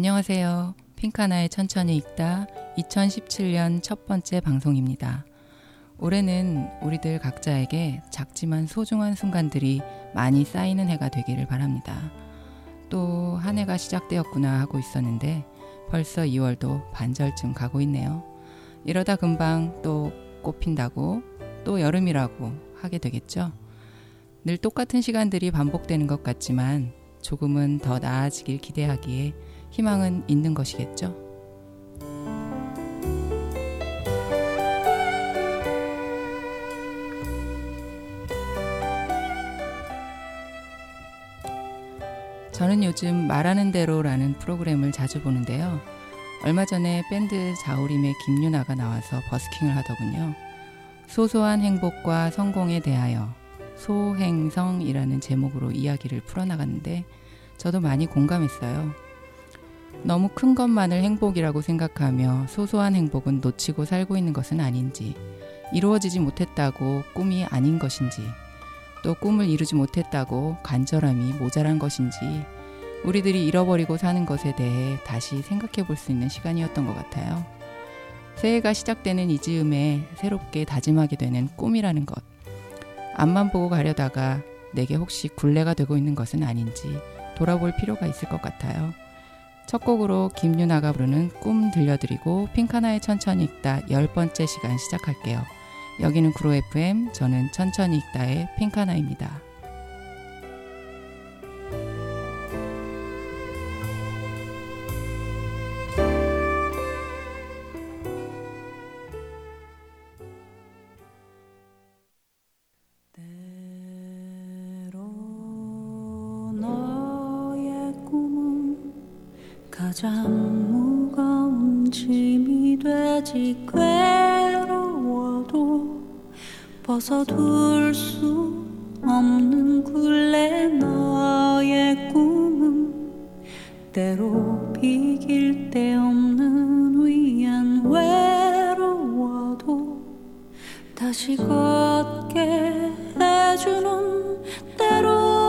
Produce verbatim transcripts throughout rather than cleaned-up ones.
안녕하세요. 핑카나의 천천히 읽다 이천십칠 년 첫 번째 방송입니다. 올해는 우리들 각자에게 작지만 소중한 순간들이 많이 쌓이는 해가 되기를 바랍니다. 또 한 해가 시작되었구나 하고 있었는데 벌써 이월도 반절쯤 가고 있네요. 이러다 금방 또 꽃핀다고 또 여름이라고 하게 되겠죠. 늘 똑같은 시간들이 반복되는 것 같지만 조금은 더 나아지길 기대하기에 희망은 있는 것이겠죠. 저는 요즘 말하는 대로라는 프로그램을 자주 보는데요. 얼마 전에 밴드 자우림의 김유나가 나와서 버스킹을 하더군요. 소소한 행복과 성공에 대하여 소행성이라는 제목으로 이야기를 풀어나갔는데 저도 많이 공감했어요. 너무 큰 것만을 행복이라고 생각하며 소소한 행복은 놓치고 살고 있는 것은 아닌지, 이루어지지 못했다고 꿈이 아닌 것인지, 또 꿈을 이루지 못했다고 간절함이 모자란 것인지 우리들이 잃어버리고 사는 것에 대해 다시 생각해 볼 수 있는 시간이었던 것 같아요. 새해가 시작되는 이 즈음에 새롭게 다짐하게 되는 꿈이라는 것. 앞만 보고 가려다가 내게 혹시 굴레가 되고 있는 것은 아닌지 돌아볼 필요가 있을 것 같아요. 첫 곡으로 김유나가 부르는 꿈 들려드리고 핑카나의 천천히 읽다 열 번째 시간 시작할게요. 여기는 구로 에프엠, 저는 천천히 읽다의 핑카나입니다. 가장 무거운 짐이 되지 괴로워도 벗어둘 수 없는 굴레 너의 꿈은 때로 비길 데 없는 위안 외로워도 다시 걷게 해주는 때로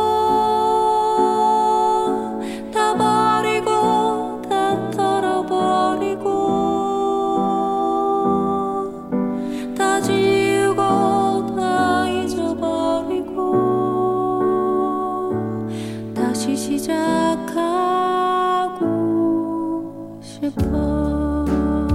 시작하고 싶어.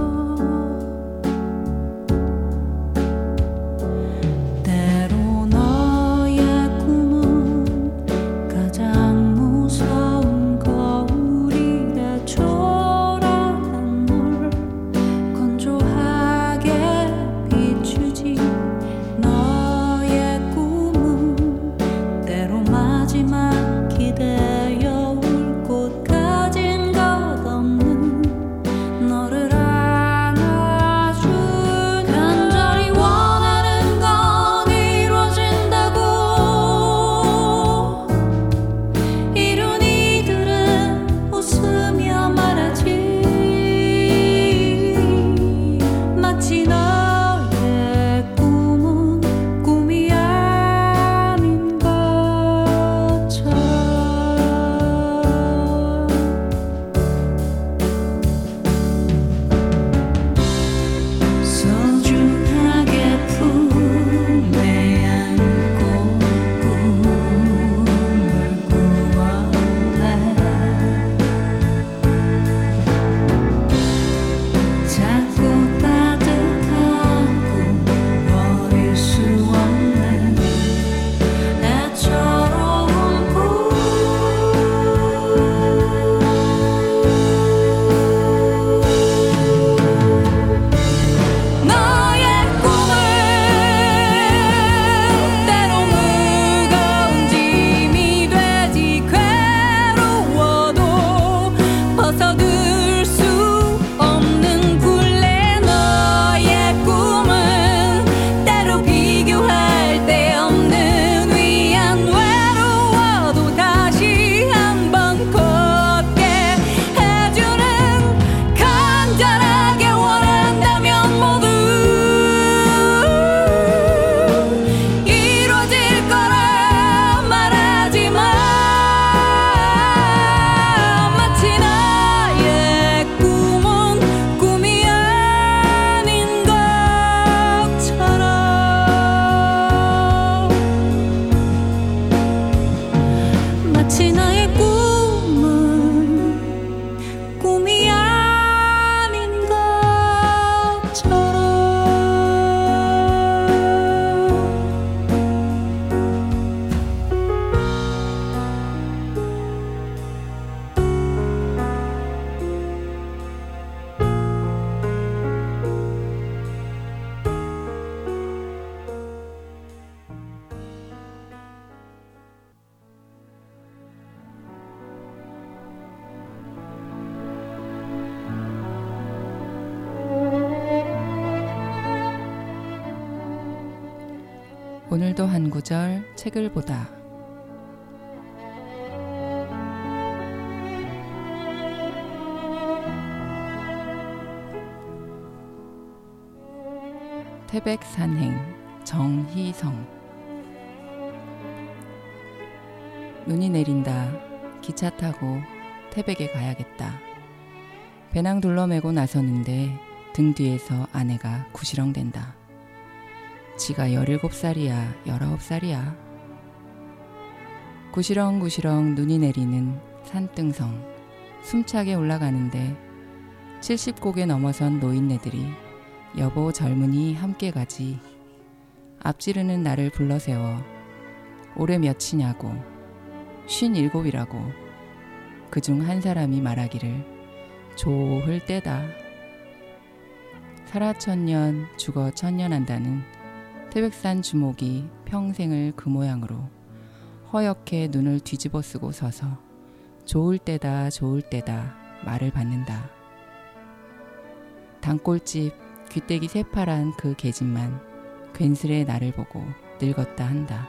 때로 너의 꿈은 가장 무서운 거울이래. 초라한 널 건조하게 비추지. 너의 꿈은 때로 마지막 기대여 오늘도 한 구절 책을 보다. 태백산행 정희성. 눈이 내린다. 기차 타고 태백에 가야겠다. 배낭 둘러매고 나서는데 등 뒤에서 아내가 구시렁댄다. 지가 열일곱 살이야, 열아홉 살이야. 구시렁구시렁 눈이 내리는 산등성. 숨차게 올라가는데 칠십 곡에 넘어선 노인네들이 여보 젊은이 함께 가지. 앞지르는 나를 불러세워. 올해 몇이냐고. 쉰일곱이라고. 그중 한 사람이 말하기를 좋을 때다. 살아 천년 죽어 천년한다는 태백산 주목이 평생을 그 모양으로 허옇게 눈을 뒤집어 쓰고 서서 좋을 때다 좋을 때다 말을 받는다. 단골집 귀때기 새파란 그 계집만 괜스레 나를 보고 늙었다 한다.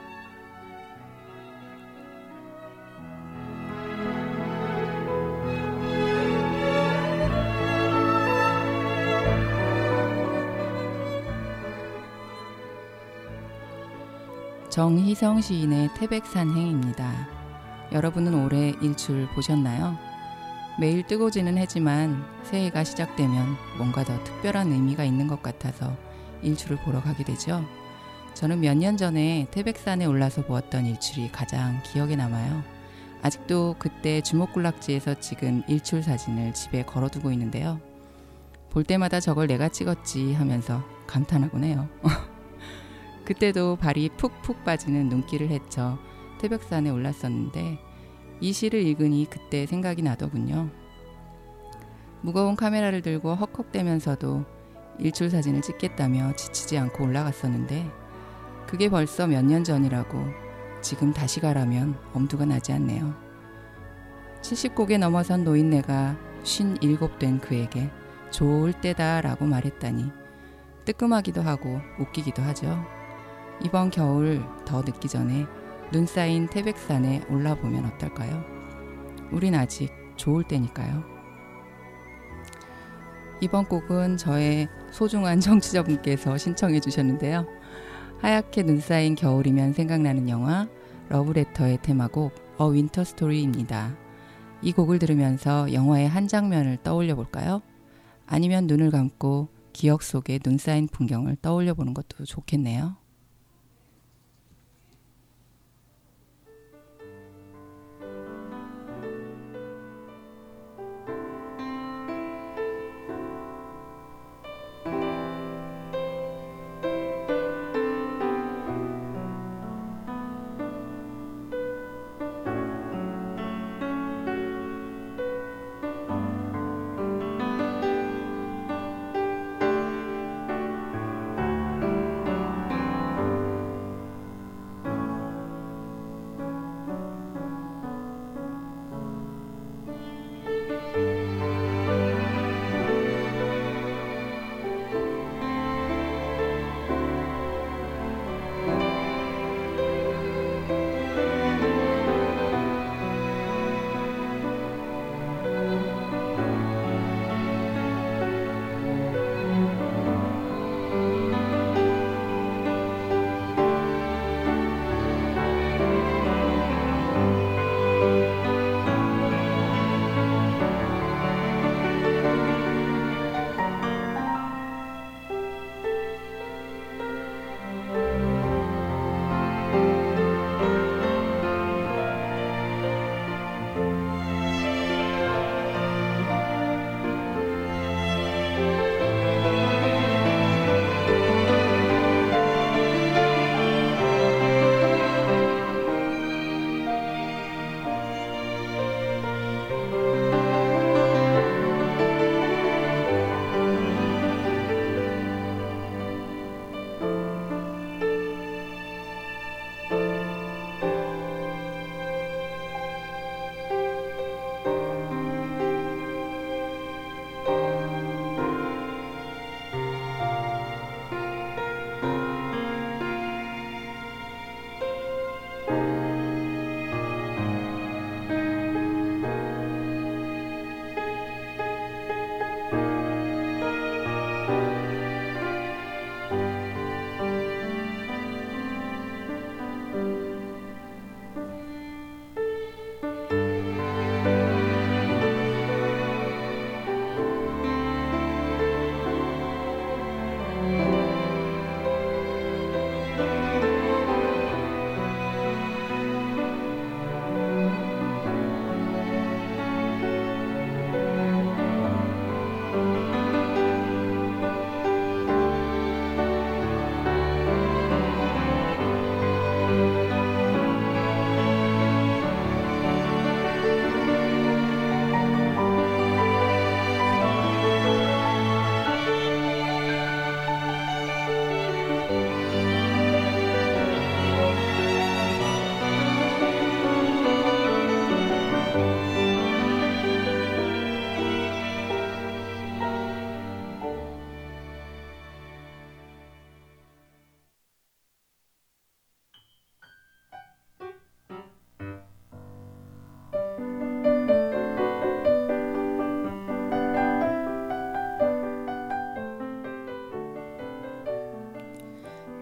정희성 시인의 태백산행입니다. 여러분은 올해 일출 보셨나요? 매일 뜨고지는 해지만 새해가 시작되면 뭔가 더 특별한 의미가 있는 것 같아서 일출을 보러 가게 되죠. 저는 몇 년 전에 태백산에 올라서 보았던 일출이 가장 기억에 남아요. 아직도 그때 주목군락지에서 찍은 일출 사진을 집에 걸어두고 있는데요. 볼 때마다 저걸 내가 찍었지 하면서 감탄하곤 해요. 그때도 발이 푹푹 빠지는 눈길을 헤쳐 태백산에 올랐었는데 이 시를 읽으니 그때 생각이 나더군요. 무거운 카메라를 들고 헉헉대면서도 일출 사진을 찍겠다며 지치지 않고 올라갔었는데 그게 벌써 몇 년 전이라고 지금 다시 가라면 엄두가 나지 않네요. 칠십 곡에 넘어선 노인네가 쉰일곱 된 그에게 좋을 때다 라고 말했다니 뜨끔하기도 하고 웃기기도 하죠. 이번 겨울 더 늦기 전에 눈 쌓인 태백산에 올라보면 어떨까요? 우린 아직 좋을 때니까요. 이번 곡은 저의 소중한 청취자분께서 신청해 주셨는데요. 하얗게 눈 쌓인 겨울이면 생각나는 영화 러브레터의 테마곡 어 윈터 스토리입니다. 이 곡을 들으면서 영화의 한 장면을 떠올려 볼까요? 아니면 눈을 감고 기억 속에 눈 쌓인 풍경을 떠올려 보는 것도 좋겠네요.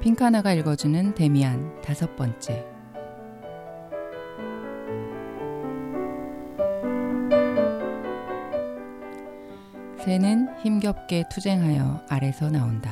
핑카나가 읽어주는 데미안 다섯 번째. 새는 힘겹게 투쟁하여 알에서 나온다.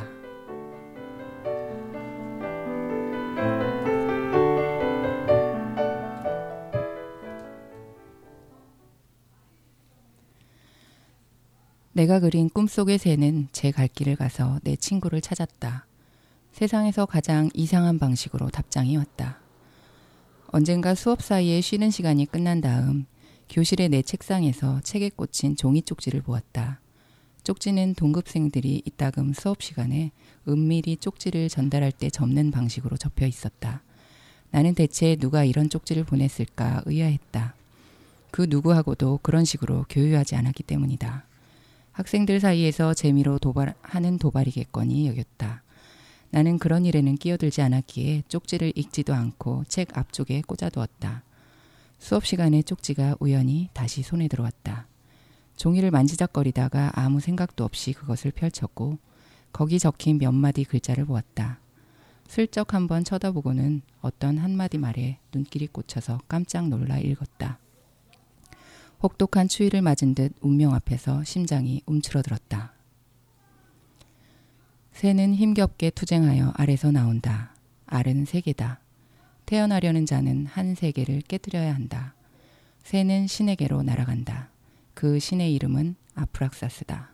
내가 그린 꿈속의 새는 제 갈 길을 가서 내 친구를 찾았다. 세상에서 가장 이상한 방식으로 답장이 왔다. 언젠가 수업 사이에 쉬는 시간이 끝난 다음 교실의 내 책상에서 책에 꽂힌 종이 쪽지를 보았다. 쪽지는 동급생들이 이따금 수업 시간에 은밀히 쪽지를 전달할 때 접는 방식으로 접혀 있었다. 나는 대체 누가 이런 쪽지를 보냈을까 의아했다. 그 누구하고도 그런 식으로 교유하지 않았기 때문이다. 학생들 사이에서 재미로 도발하는 도발이겠거니 여겼다. 나는 그런 일에는 끼어들지 않았기에 쪽지를 읽지도 않고 책 앞쪽에 꽂아두었다. 수업 시간에 쪽지가 우연히 다시 손에 들어왔다. 종이를 만지작거리다가 아무 생각도 없이 그것을 펼쳤고 거기 적힌 몇 마디 글자를 보았다. 슬쩍 한번 쳐다보고는 어떤 한마디 말에 눈길이 꽂혀서 깜짝 놀라 읽었다. 혹독한 추위를 맞은 듯 운명 앞에서 심장이 움츠러들었다. 새는 힘겹게 투쟁하여 알에서 나온다. 알은 세계다. 태어나려는 자는 한 세계를 깨뜨려야 한다. 새는 신에게로 날아간다. 그 신의 이름은 아프락사스다.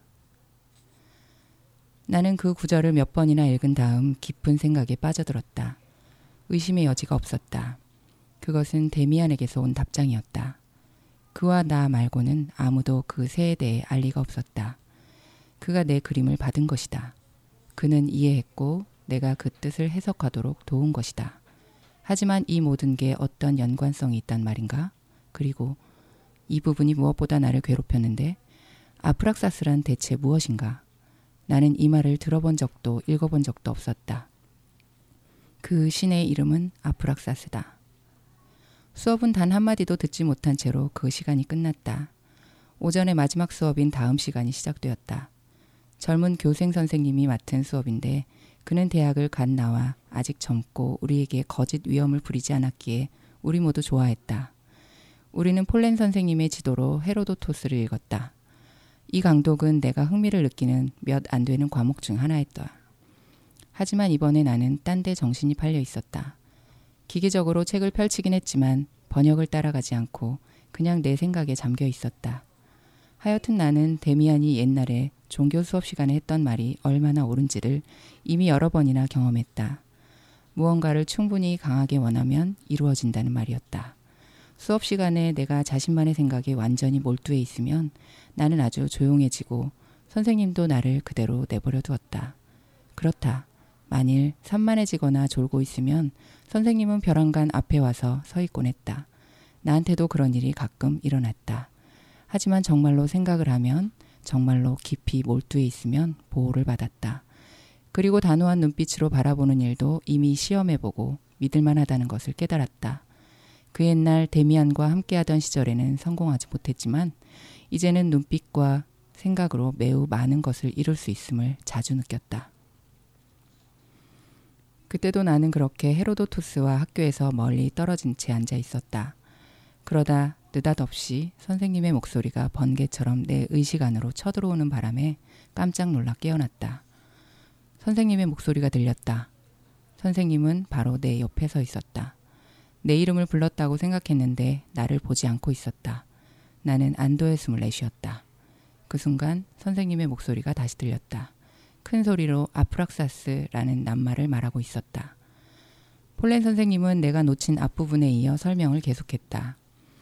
나는 그 구절을 몇 번이나 읽은 다음 깊은 생각에 빠져들었다. 의심의 여지가 없었다. 그것은 데미안에게서 온 답장이었다. 그와 나 말고는 아무도 그 새에 대해 알 리가 없었다. 그가 내 그림을 받은 것이다. 그는 이해했고 내가 그 뜻을 해석하도록 도운 것이다. 하지만 이 모든 게 어떤 연관성이 있단 말인가? 그리고 이 부분이 무엇보다 나를 괴롭혔는데 아프락사스란 대체 무엇인가? 나는 이 말을 들어본 적도 읽어본 적도 없었다. 그 신의 이름은 아프락사스다. 수업은 단 한마디도 듣지 못한 채로 그 시간이 끝났다. 오전의 마지막 수업인 다음 시간이 시작되었다. 젊은 교생 선생님이 맡은 수업인데 그는 대학을 갓 나와 아직 젊고 우리에게 거짓 위험을 부리지 않았기에 우리 모두 좋아했다. 우리는 폴렌 선생님의 지도로 헤로도토스를 읽었다. 이 강독은 내가 흥미를 느끼는 몇 안 되는 과목 중 하나였다. 하지만 이번에 나는 딴 데 정신이 팔려 있었다. 기계적으로 책을 펼치긴 했지만 번역을 따라가지 않고 그냥 내 생각에 잠겨 있었다. 하여튼 나는 데미안이 옛날에 종교 수업 시간에 했던 말이 얼마나 옳은지를 이미 여러 번이나 경험했다. 무언가를 충분히 강하게 원하면 이루어진다는 말이었다. 수업 시간에 내가 자신만의 생각에 완전히 몰두해 있으면 나는 아주 조용해지고 선생님도 나를 그대로 내버려 두었다. 그렇다. 만일 산만해지거나 졸고 있으면 선생님은 벼랑간 앞에 와서 서 있곤 했다. 나한테도 그런 일이 가끔 일어났다. 하지만 정말로 생각을 하면, 정말로 깊이 몰두해 있으면 보호를 받았다. 그리고 단호한 눈빛으로 바라보는 일도 이미 시험해보고 믿을만하다는 것을 깨달았다. 그 옛날 데미안과 함께하던 시절에는 성공하지 못했지만 이제는 눈빛과 생각으로 매우 많은 것을 이룰 수 있음을 자주 느꼈다. 그때도 나는 그렇게 헤로도토스와 학교에서 멀리 떨어진 채 앉아 있었다. 그러다 느닷없이 선생님의 목소리가 번개처럼 내 의식 안으로 쳐들어오는 바람에 깜짝 놀라 깨어났다. 선생님의 목소리가 들렸다. 선생님은 바로 내 옆에 서 있었다. 내 이름을 불렀다고 생각했는데 나를 보지 않고 있었다. 나는 안도의 숨을 내쉬었다. 그 순간 선생님의 목소리가 다시 들렸다. 큰 소리로 아프락사스라는 낱말을 말하고 있었다. 폴렌 선생님은 내가 놓친 앞부분에 이어 설명을 계속했다.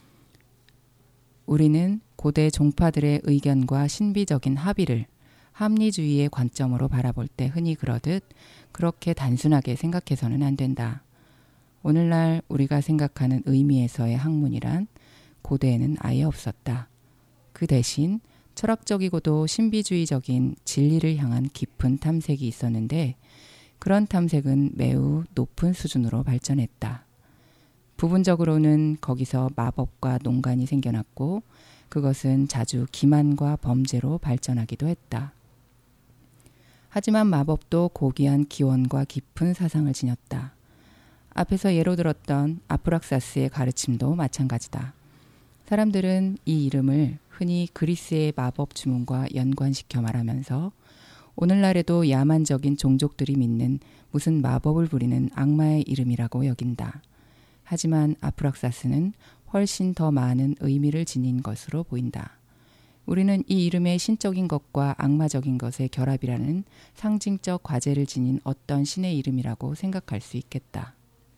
우리는 고대 종파들의 의견과 신비적인 합의를 합리주의의 관점으로 바라볼 때 흔히 그러듯 그렇게 단순하게 생각해서는 안 된다. 오늘날 우리가 생각하는 의미에서의 학문이란 고대에는 아예 없었다. 그 대신 철학적이고도 신비주의적인 진리를 향한 깊은 탐색이 있었는데 그런 탐색은 매우 높은 수준으로 발전했다. 부분적으로는 거기서 마법과 농간이 생겨났고 그것은 자주 기만과 범죄로 발전하기도 했다. 하지만 마법도 고귀한 기원과 깊은 사상을 지녔다. 앞에서 예로 들었던 아프락사스의 가르침도 마찬가지다. 사람들은 이 이름을 흔히 그리스의 마법 주문과 연관시켜 말하면서 오늘날에도 야만적인 종족들이 믿는 무슨 마법을 부리는 악마의 이름이라고 여긴다. 하지만 아프락사스는 훨씬 더 많은 의미를 지닌 것으로 보인다. 우리는 이 이름의 신적인 것과 악마적인 것의 결합이라는 상징적 과제를 지닌 어떤 신의 이름이라고 생각할 수 있겠다.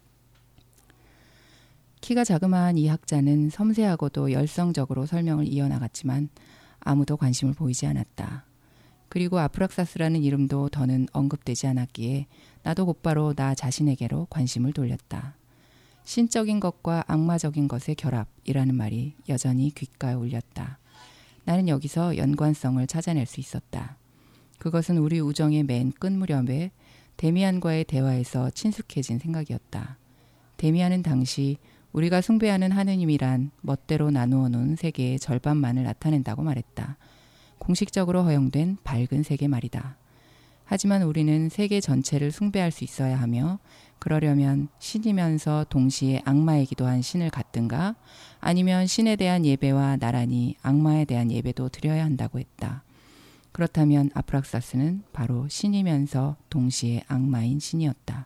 키가 자그마한 이 학자는 섬세하고도 열성적으로 설명을 이어나갔지만 아무도 관심을 보이지 않았다. 그리고 아프락사스라는 이름도 더는 언급되지 않았기에 나도 곧바로 나 자신에게로 관심을 돌렸다. 신적인 것과 악마적인 것의 결합이라는 말이 여전히 귓가에 울렸다. 나는 여기서 연관성을 찾아낼 수 있었다. 그것은 우리 우정의 맨 끝 무렵에 데미안과의 대화에서 친숙해진 생각이었다. 데미안은 당시 우리가 숭배하는 하느님이란 멋대로 나누어 놓은 세계의 절반만을 나타낸다고 말했다. 공식적으로 허용된 밝은 세계 말이다. 하지만 우리는 세계 전체를 숭배할 수 있어야 하며 그러려면 신이면서 동시에 악마이기도 한 신을 갖든가 아니면 신에 대한 예배와 나란히 악마에 대한 예배도 드려야 한다고 했다. 그렇다면 아프락사스는 바로 신이면서 동시에 악마인 신이었다.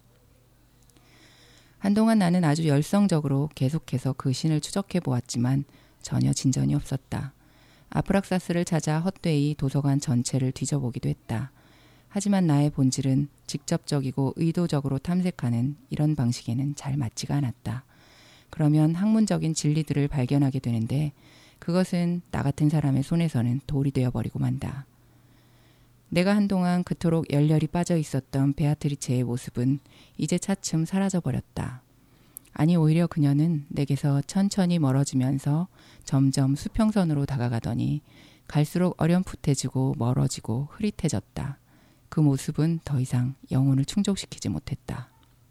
한동안 나는 아주 열성적으로 계속해서 그 신을 추적해 보았지만 전혀 진전이 없었다. 아프락사스를 찾아 헛되이 도서관 전체를 뒤져보기도 했다. 하지만 나의 본질은 직접적이고 의도적으로 탐색하는 이런 방식에는 잘 맞지가 않았다. 그러면 학문적인 진리들을 발견하게 되는데 그것은 나 같은 사람의 손에서는 돌이 되어버리고 만다. 내가 한동안 그토록 열렬히 빠져 있었던 베아트리체의 모습은 이제 차츰 사라져버렸다. 아니 오히려 그녀는 내게서 천천히 멀어지면서 점점 수평선으로 다가가더니 갈수록 어렴풋해지고 멀어지고 흐릿해졌다. 그 모습은 더 이상 영혼을 충족시키지 못했다.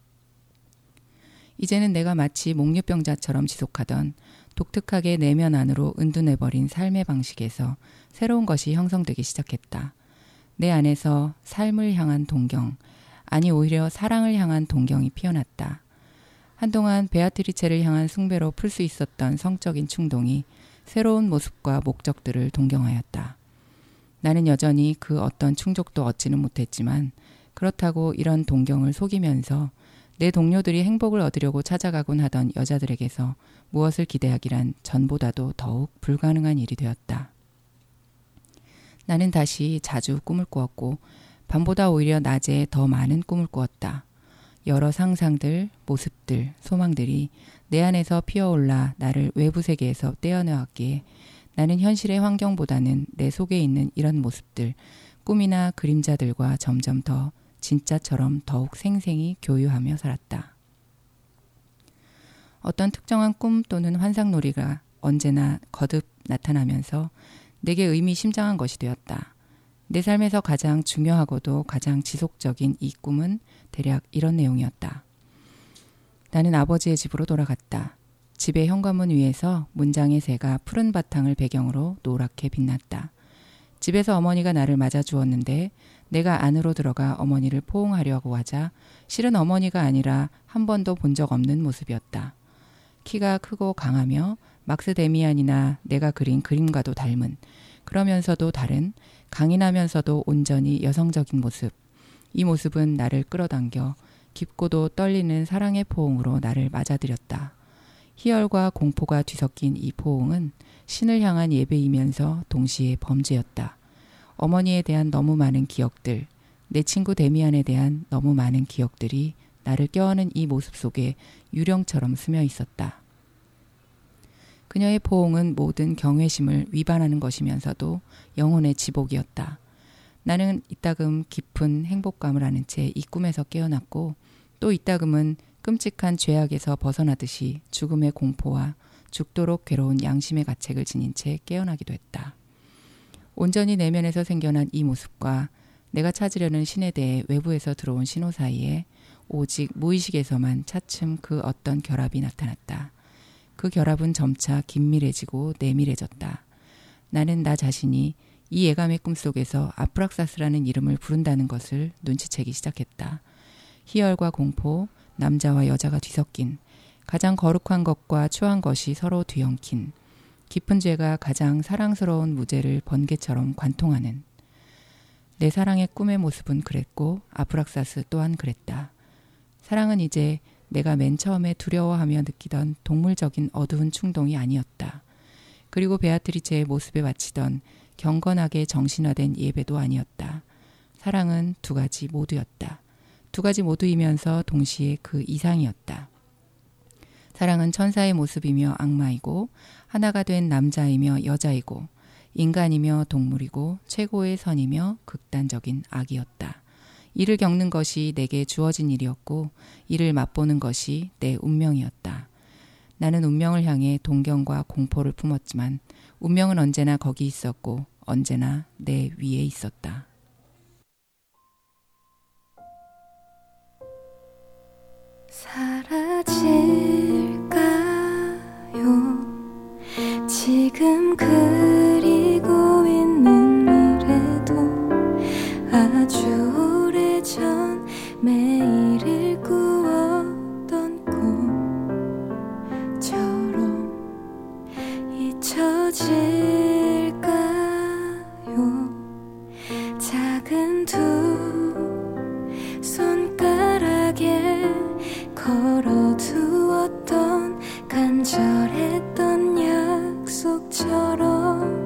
이제는 내가 마치 목류병자처럼 지속하던 독특하게 내면 안으로 은둔해버린 삶의 방식에서 새로운 것이 형성되기 시작했다. 내 안에서 삶을 향한 동경, 아니 오히려 사랑을 향한 동경이 피어났다. 한동안 베아트리체를 향한 숭배로 풀 수 있었던 성적인 충동이 새로운 모습과 목적들을 동경하였다. 나는 여전히 그 어떤 충족도 얻지는 못했지만 그렇다고 이런 동경을 속이면서 내 동료들이 행복을 얻으려고 찾아가곤 하던 여자들에게서 무엇을 기대하기란 전보다도 더욱 불가능한 일이 되었다. 나는 다시 자주 꿈을 꾸었고 밤보다 오히려 낮에 더 많은 꿈을 꾸었다. 여러 상상들, 모습들, 소망들이 내 안에서 피어올라 나를 외부 세계에서 떼어내었기에 나는 현실의 환경보다는 내 속에 있는 이런 모습들, 꿈이나 그림자들과 점점 더 진짜처럼 더욱 생생히 교유하며 살았다. 어떤 특정한 꿈 또는 환상놀이가 언제나 거듭 나타나면서 내게 의미심장한 것이 되었다. 내 삶에서 가장 중요하고도 가장 지속적인 이 꿈은 대략 이런 내용이었다. 나는 아버지의 집으로 돌아갔다. 집의 현관문 위에서 문장의 새가 푸른 바탕을 배경으로 노랗게 빛났다. 집에서 어머니가 나를 맞아주었는데 내가 안으로 들어가 어머니를 포옹하려고 하자 실은 어머니가 아니라 한 번도 본 적 없는 모습이었다. 키가 크고 강하며 막스 데미안이나 내가 그린 그림과도 닮은 그러면서도 다른 강인하면서도 온전히 여성적인 모습. 이 모습은 나를 끌어당겨 깊고도 떨리는 사랑의 포옹으로 나를 맞아들였다. 희열과 공포가 뒤섞인 이 포옹은 신을 향한 예배이면서 동시에 범죄였다. 어머니에 대한 너무 많은 기억들, 내 친구 데미안에 대한 너무 많은 기억들이 나를 껴안은 이 모습 속에 유령처럼 스며 있었다. 그녀의 포옹은 모든 경외심을 위반하는 것이면서도 영혼의 지복이었다. 나는 이따금 깊은 행복감을 아는 채 이 꿈에서 깨어났고 또 이따금은 끔찍한 죄악에서 벗어나듯이 죽음의 공포와 죽도록 괴로운 양심의 가책을 지닌 채 깨어나기도 했다. 온전히 내면에서 생겨난 이 모습과 내가 찾으려는 신에 대해 외부에서 들어온 신호 사이에 오직 무의식에서만 차츰 그 어떤 결합이 나타났다. 그 결합은 점차 긴밀해지고 내밀해졌다. 나는 나 자신이 이 예감의 꿈속에서 아프락사스라는 이름을 부른다는 것을 눈치채기 시작했다. 희열과 공포, 남자와 여자가 뒤섞인, 가장 거룩한 것과 추한 것이 서로 뒤엉킨, 깊은 죄가 가장 사랑스러운 무죄를 번개처럼 관통하는. 내 사랑의 꿈의 모습은 그랬고 아프락사스 또한 그랬다. 사랑은 이제 내가 맨 처음에 두려워하며 느끼던 동물적인 어두운 충동이 아니었다. 그리고 베아트리체의 모습에 바치던 경건하게 정신화된 예배도 아니었다. 사랑은 두 가지 모두였다. 두 가지 모두이면서 동시에 그 이상이었다. 사랑은 천사의 모습이며 악마이고 하나가 된 남자이며 여자이고 인간이며 동물이고 최고의 선이며 극단적인 악이었다. 이를 겪는 것이 내게 주어진 일이었고 이를 맛보는 것이 내 운명이었다. 나는 운명을 향해 동경과 공포를 품었지만 운명은 언제나 거기 있었고 언제나 내 위에 있었다. 사라질까요? 지금 그리고 있는 미래도 아주 오래전 매일을 꾸었던 꿈처럼 잊혀질까요? 작은 두 손가락에 걸어두었던 간절했던 약속처럼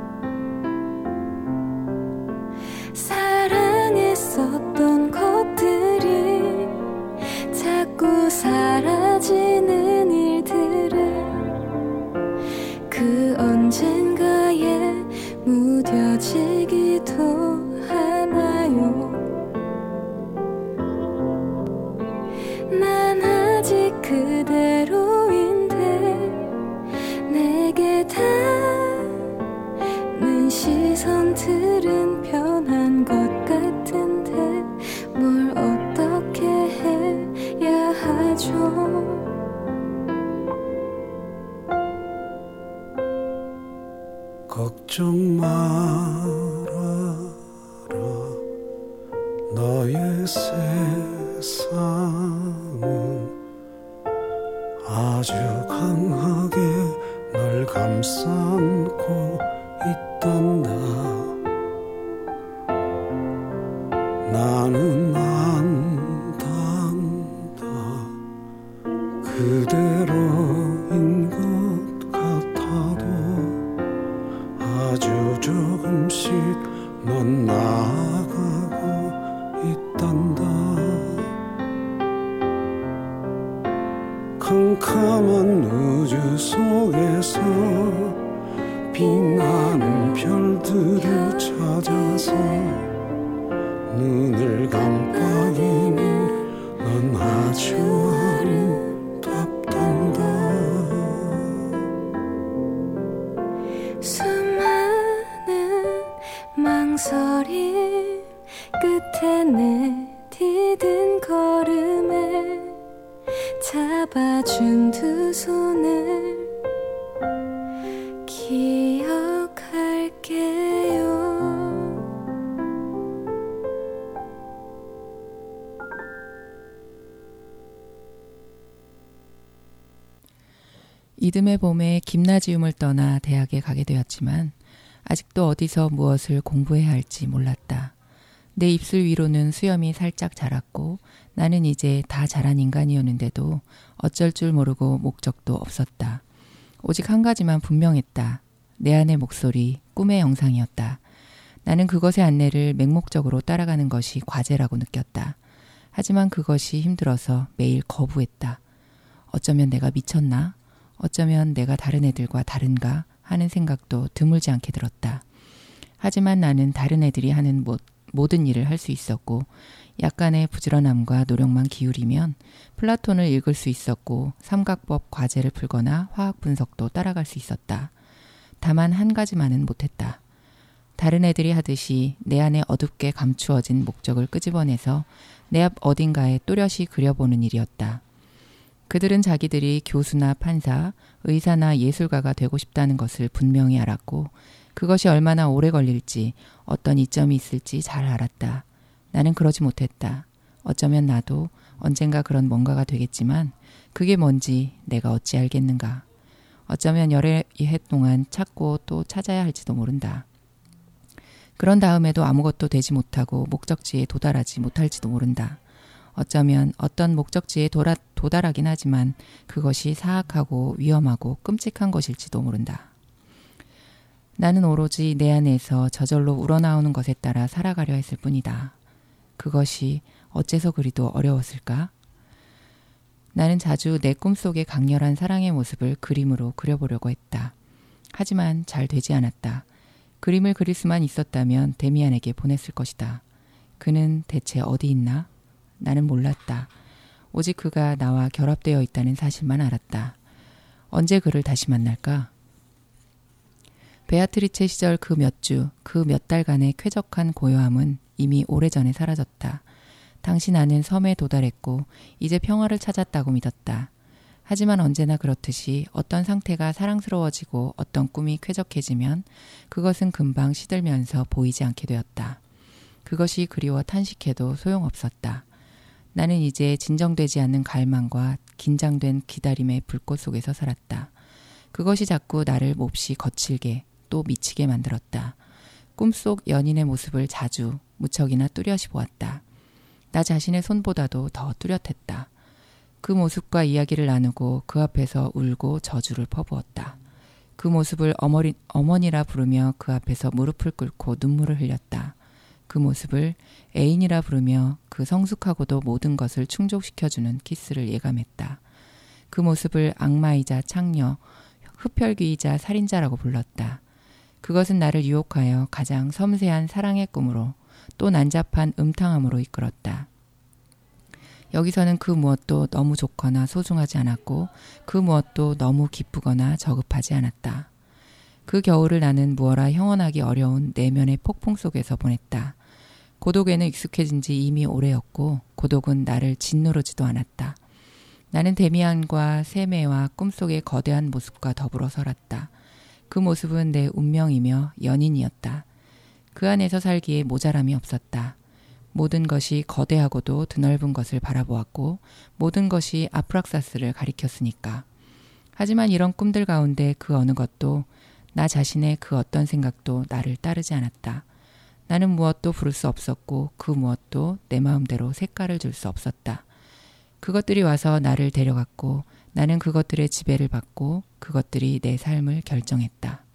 사랑했었던 것들이 자꾸 사라지는 일들을 그 언젠가에 무뎌지기도 하나요? 난 아직 그대로인데 내게 닿는 시선들은 변한 것 같은데 뭘 어떻게 해야 하죠? 걱정 말아라 너의 세상은 아주 강하게 널 감싸안고 있단다. 나는 안단다. 그대로인 것 같아도 아주 조금씩 넌 나아가고 있단다. 캄캄한 우주 속에서 빛나는 별들을 찾아서 눈을 깜빡이면 넌 아주 아름답단다. 수많은 망설임 끝에 내디딘 걸음에 잡아준 두 손을 기억할게요. 이듬해 봄에 김나지움을 떠나 대학에 가게 되었지만 아직도 어디서 무엇을 공부해야 할지 몰랐다. 내 입술 위로는 수염이 살짝 자랐고 나는 이제 다 자란 인간이었는데도 어쩔 줄 모르고 목적도 없었다. 오직 한 가지만 분명했다. 내 안의 목소리, 꿈의 영상이었다. 나는 그것의 안내를 맹목적으로 따라가는 것이 과제라고 느꼈다. 하지만 그것이 힘들어서 매일 거부했다. 어쩌면 내가 미쳤나? 어쩌면 내가 다른 애들과 다른가? 하는 생각도 드물지 않게 들었다. 하지만 나는 다른 애들이 하는 모, 모든 일을 할 수 있었고 약간의 부지런함과 노력만 기울이면 플라톤을 읽을 수 있었고 삼각법 과제를 풀거나 화학 분석도 따라갈 수 있었다. 다만 한 가지만은 못했다. 다른 애들이 하듯이 내 안에 어둡게 감추어진 목적을 끄집어내서 내 앞 어딘가에 또렷이 그려보는 일이었다. 그들은 자기들이 교수나 판사, 의사나 예술가가 되고 싶다는 것을 분명히 알았고 그것이 얼마나 오래 걸릴지, 어떤 이점이 있을지 잘 알았다. 나는 그러지 못했다. 어쩌면 나도 언젠가 그런 뭔가가 되겠지만 그게 뭔지 내가 어찌 알겠는가. 어쩌면 여러 해 동안 찾고 또 찾아야 할지도 모른다. 그런 다음에도 아무것도 되지 못하고 목적지에 도달하지 못할지도 모른다. 어쩌면 어떤 목적지에 도라, 도달하긴 하지만 그것이 사악하고 위험하고 끔찍한 것일지도 모른다. 나는 오로지 내 안에서 저절로 우러나오는 것에 따라 살아가려 했을 뿐이다. 그것이 어째서 그리도 어려웠을까? 나는 자주 내 꿈속의 강렬한 사랑의 모습을 그림으로 그려보려고 했다. 하지만 잘 되지 않았다. 그림을 그릴 수만 있었다면 데미안에게 보냈을 것이다. 그는 대체 어디 있나? 나는 몰랐다. 오직 그가 나와 결합되어 있다는 사실만 알았다. 언제 그를 다시 만날까? 베아트리체 시절 그 몇 주, 그 몇 달간의 쾌적한 고요함은 이미 오래전에 사라졌다. 당시 나는 섬에 도달했고 이제 평화를 찾았다고 믿었다. 하지만 언제나 그렇듯이 어떤 상태가 사랑스러워지고 어떤 꿈이 쾌적해지면 그것은 금방 시들면서 보이지 않게 되었다. 그것이 그리워 탄식해도 소용없었다. 나는 이제 진정되지 않는 갈망과 긴장된 기다림의 불꽃 속에서 살았다. 그것이 자꾸 나를 몹시 거칠게 또 미치게 만들었다. 꿈속 연인의 모습을 자주 무척이나 뚜렷이 보았다. 나 자신의 손보다도 더 뚜렷했다. 그 모습과 이야기를 나누고 그 앞에서 울고 저주를 퍼부었다. 그 모습을 어머니, 어머니라 부르며 그 앞에서 무릎을 꿇고 눈물을 흘렸다. 그 모습을 애인이라 부르며 그 성숙하고도 모든 것을 충족시켜주는 키스를 예감했다. 그 모습을 악마이자 창녀, 흡혈귀이자 살인자라고 불렀다. 그것은 나를 유혹하여 가장 섬세한 사랑의 꿈으로 또 난잡한 음탕함으로 이끌었다. 여기서는 그 무엇도 너무 좋거나 소중하지 않았고 그 무엇도 너무 기쁘거나 저급하지 않았다. 그 겨울을 나는 무어라 형언하기 어려운 내면의 폭풍 속에서 보냈다. 고독에는 익숙해진 지 이미 오래였고 고독은 나를 짓누르지도 않았다. 나는 데미안과 세메와 꿈속의 거대한 모습과 더불어 살았다. 그 모습은 내 운명이며 연인이었다. 그 안에서 살기에 모자람이 없었다. 모든 것이 거대하고도 드넓은 것을 바라보았고 모든 것이 아프락사스를 가리켰으니까. 하지만 이런 꿈들 가운데 그 어느 것도 나 자신의 그 어떤 생각도 나를 따르지 않았다. 나는 무엇도 부를 수 없었고 그 무엇도 내 마음대로 색깔을 줄 수 없었다. 그것들이 와서 나를 데려갔고 나는 그것들의 지배를 받고 그것들이 내 삶을 결정했다.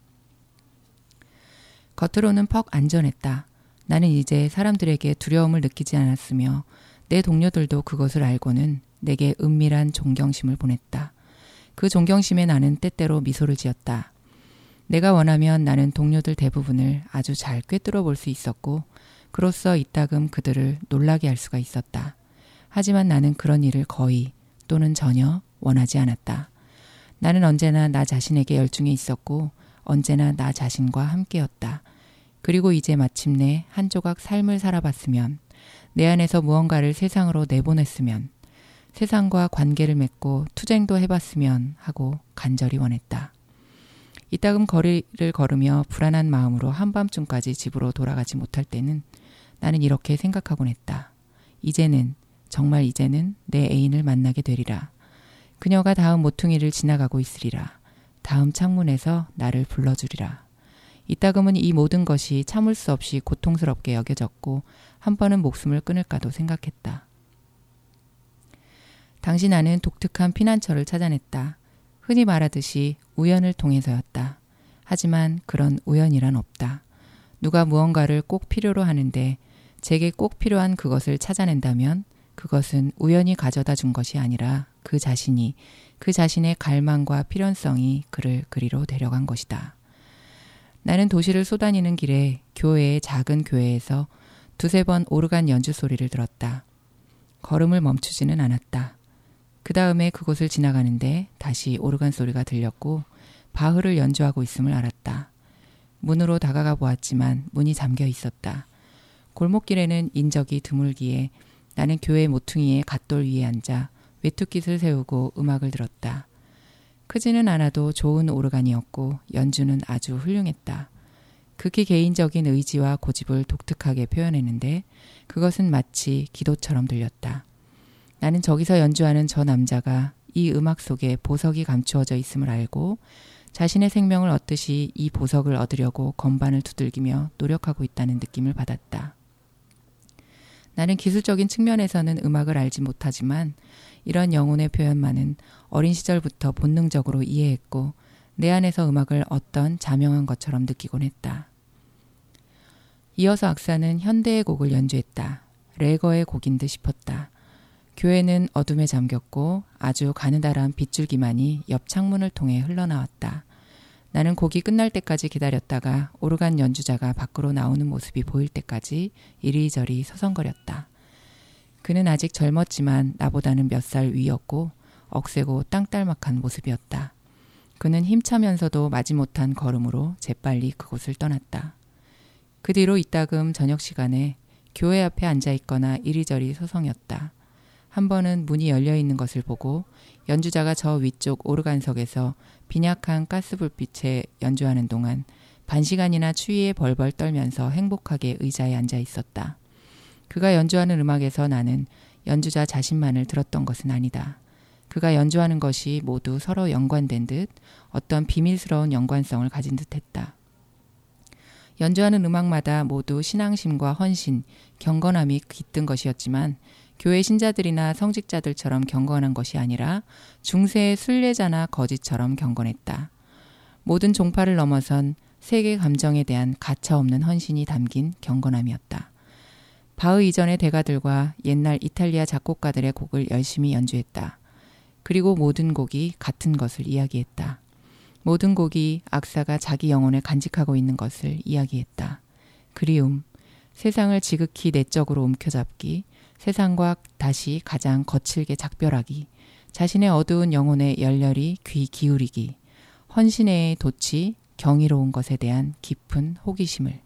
겉으로는 퍽 안전했다. 나는 이제 사람들에게 두려움을 느끼지 않았으며 내 동료들도 그것을 알고는 내게 은밀한 존경심을 보냈다. 그 존경심에 나는 때때로 미소를 지었다. 내가 원하면 나는 동료들 대부분을 아주 잘 꿰뚫어 볼 수 있었고 그로써 이따금 그들을 놀라게 할 수가 있었다. 하지만 나는 그런 일을 거의 또는 전혀 원하지 않았다. 나는 언제나 나 자신에게 열중해 있었고 언제나 나 자신과 함께였다. 그리고 이제 마침내 한 조각 삶을 살아봤으면 내 안에서 무언가를 세상으로 내보냈으면 세상과 관계를 맺고 투쟁도 해봤으면 하고 간절히 원했다. 이따금 거리를 걸으며 불안한 마음으로 한밤중까지 집으로 돌아가지 못할 때는 나는 이렇게 생각하곤 했다. 이제는 정말 이제는 내 애인을 만나게 되리라. 그녀가 다음 모퉁이를 지나가고 있으리라. 다음 창문에서 나를 불러주리라. 이따금은 이 모든 것이 참을 수 없이 고통스럽게 여겨졌고 한 번은 목숨을 끊을까도 생각했다. 당시 나는 독특한 피난처를 찾아냈다. 흔히 말하듯이 우연을 통해서였다. 하지만 그런 우연이란 없다. 누가 무언가를 꼭 필요로 하는데 제게 꼭 필요한 그것을 찾아낸다면 그것은 우연히 가져다 준 것이 아니라 그 자신이, 그 자신의 갈망과 필연성이 그를 그리로 데려간 것이다. 나는 도시를 쏘다니는 길에 교회의 작은 교회에서 두세 번 오르간 연주 소리를 들었다. 걸음을 멈추지는 않았다. 그 다음에 그곳을 지나가는데 다시 오르간 소리가 들렸고 바흐를 연주하고 있음을 알았다. 문으로 다가가 보았지만 문이 잠겨 있었다. 골목길에는 인적이 드물기에 나는 교회 모퉁이의 갓돌 위에 앉아 외투깃을 세우고 음악을 들었다. 크지는 않아도 좋은 오르간이었고 연주는 아주 훌륭했다. 극히 개인적인 의지와 고집을 독특하게 표현했는데 그것은 마치 기도처럼 들렸다. 나는 저기서 연주하는 저 남자가 이 음악 속에 보석이 감추어져 있음을 알고 자신의 생명을 얻듯이 이 보석을 얻으려고 건반을 두들기며 노력하고 있다는 느낌을 받았다. 나는 기술적인 측면에서는 음악을 알지 못하지만 이런 영혼의 표현만은 어린 시절부터 본능적으로 이해했고 내 안에서 음악을 어떤 자명한 것처럼 느끼곤 했다. 이어서 악사는 현대의 곡을 연주했다. 레거의 곡인 듯 싶었다. 교회는 어둠에 잠겼고 아주 가느다란 빗줄기만이 옆 창문을 통해 흘러나왔다. 나는 곡이 끝날 때까지 기다렸다가 오르간 연주자가 밖으로 나오는 모습이 보일 때까지 이리저리 서성거렸다. 그는 아직 젊었지만 나보다는 몇 살 위였고 억세고 땅딸막한 모습이었다. 그는 힘차면서도 마지못한 걸음으로 재빨리 그곳을 떠났다. 그 뒤로 이따금 저녁 시간에 교회 앞에 앉아있거나 이리저리 서성였다. 한 번은 문이 열려있는 것을 보고 연주자가 저 위쪽 오르간석에서 빈약한 가스불빛에 연주하는 동안 반시간이나 추위에 벌벌 떨면서 행복하게 의자에 앉아 있었다. 그가 연주하는 음악에서 나는 연주자 자신만을 들었던 것은 아니다. 그가 연주하는 것이 모두 서로 연관된 듯 어떤 비밀스러운 연관성을 가진 듯했다. 연주하는 음악마다 모두 신앙심과 헌신, 경건함이 깃든 것이었지만 교회 신자들이나 성직자들처럼 경건한 것이 아니라 중세의 순례자나 거지처럼 경건했다. 모든 종파를 넘어선 세계 감정에 대한 가차없는 헌신이 담긴 경건함이었다. 바흐 이전의 대가들과 옛날 이탈리아 작곡가들의 곡을 열심히 연주했다. 그리고 모든 곡이 같은 것을 이야기했다. 모든 곡이 악사가 자기 영혼을 간직하고 있는 것을 이야기했다. 그리움, 세상을 지극히 내적으로 움켜잡기, 세상과 다시 가장 거칠게 작별하기, 자신의 어두운 영혼에 열렬히 귀 기울이기, 헌신의 돛이 경이로운 것에 대한 깊은 호기심을.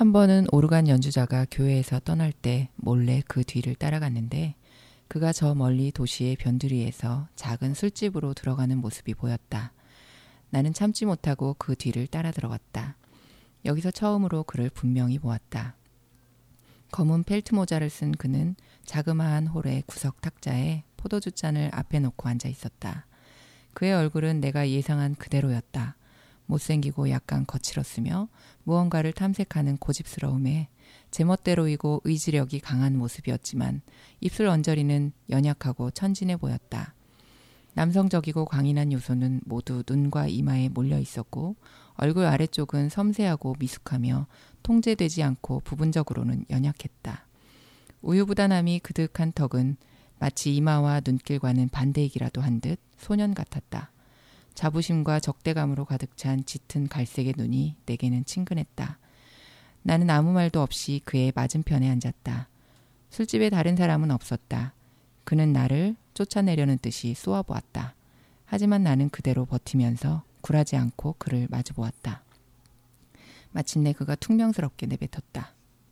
한 번은 오르간 연주자가 교회에서 떠날 때 몰래 그 뒤를 따라갔는데 그가 저 멀리 도시의 변두리에서 작은 술집으로 들어가는 모습이 보였다. 나는 참지 못하고 그 뒤를 따라 들어갔다. 여기서 처음으로 그를 분명히 보았다. 검은 펠트 모자를 쓴 그는 자그마한 홀의 구석 탁자에 포도주 잔을 앞에 놓고 앉아 있었다. 그의 얼굴은 내가 예상한 그대로였다. 못생기고 약간 거칠었으며 무언가를 탐색하는 고집스러움에 제멋대로이고 의지력이 강한 모습이었지만 입술 언저리는 연약하고 천진해 보였다. 남성적이고 강인한 요소는 모두 눈과 이마에 몰려 있었고 얼굴 아래쪽은 섬세하고 미숙하며 통제되지 않고 부분적으로는 연약했다. 우유부단함이 그득한 턱은 마치 이마와 눈길과는 반대이기라도 한 듯 소년 같았다. 자부심과 적대감으로 가득 찬 짙은 갈색의 눈이 내게는 친근했다. 나는 아무 말도 없이 그의 맞은편에 앉았다. 술집에 다른 사람은 없었다. 그는 나를 쫓아내려는 듯이 쏘아보았다. 하지만 나는 그대로 버티면서 굴하지 않고 그를 마주보았다. 마침내 그가 퉁명스럽게 내뱉었다.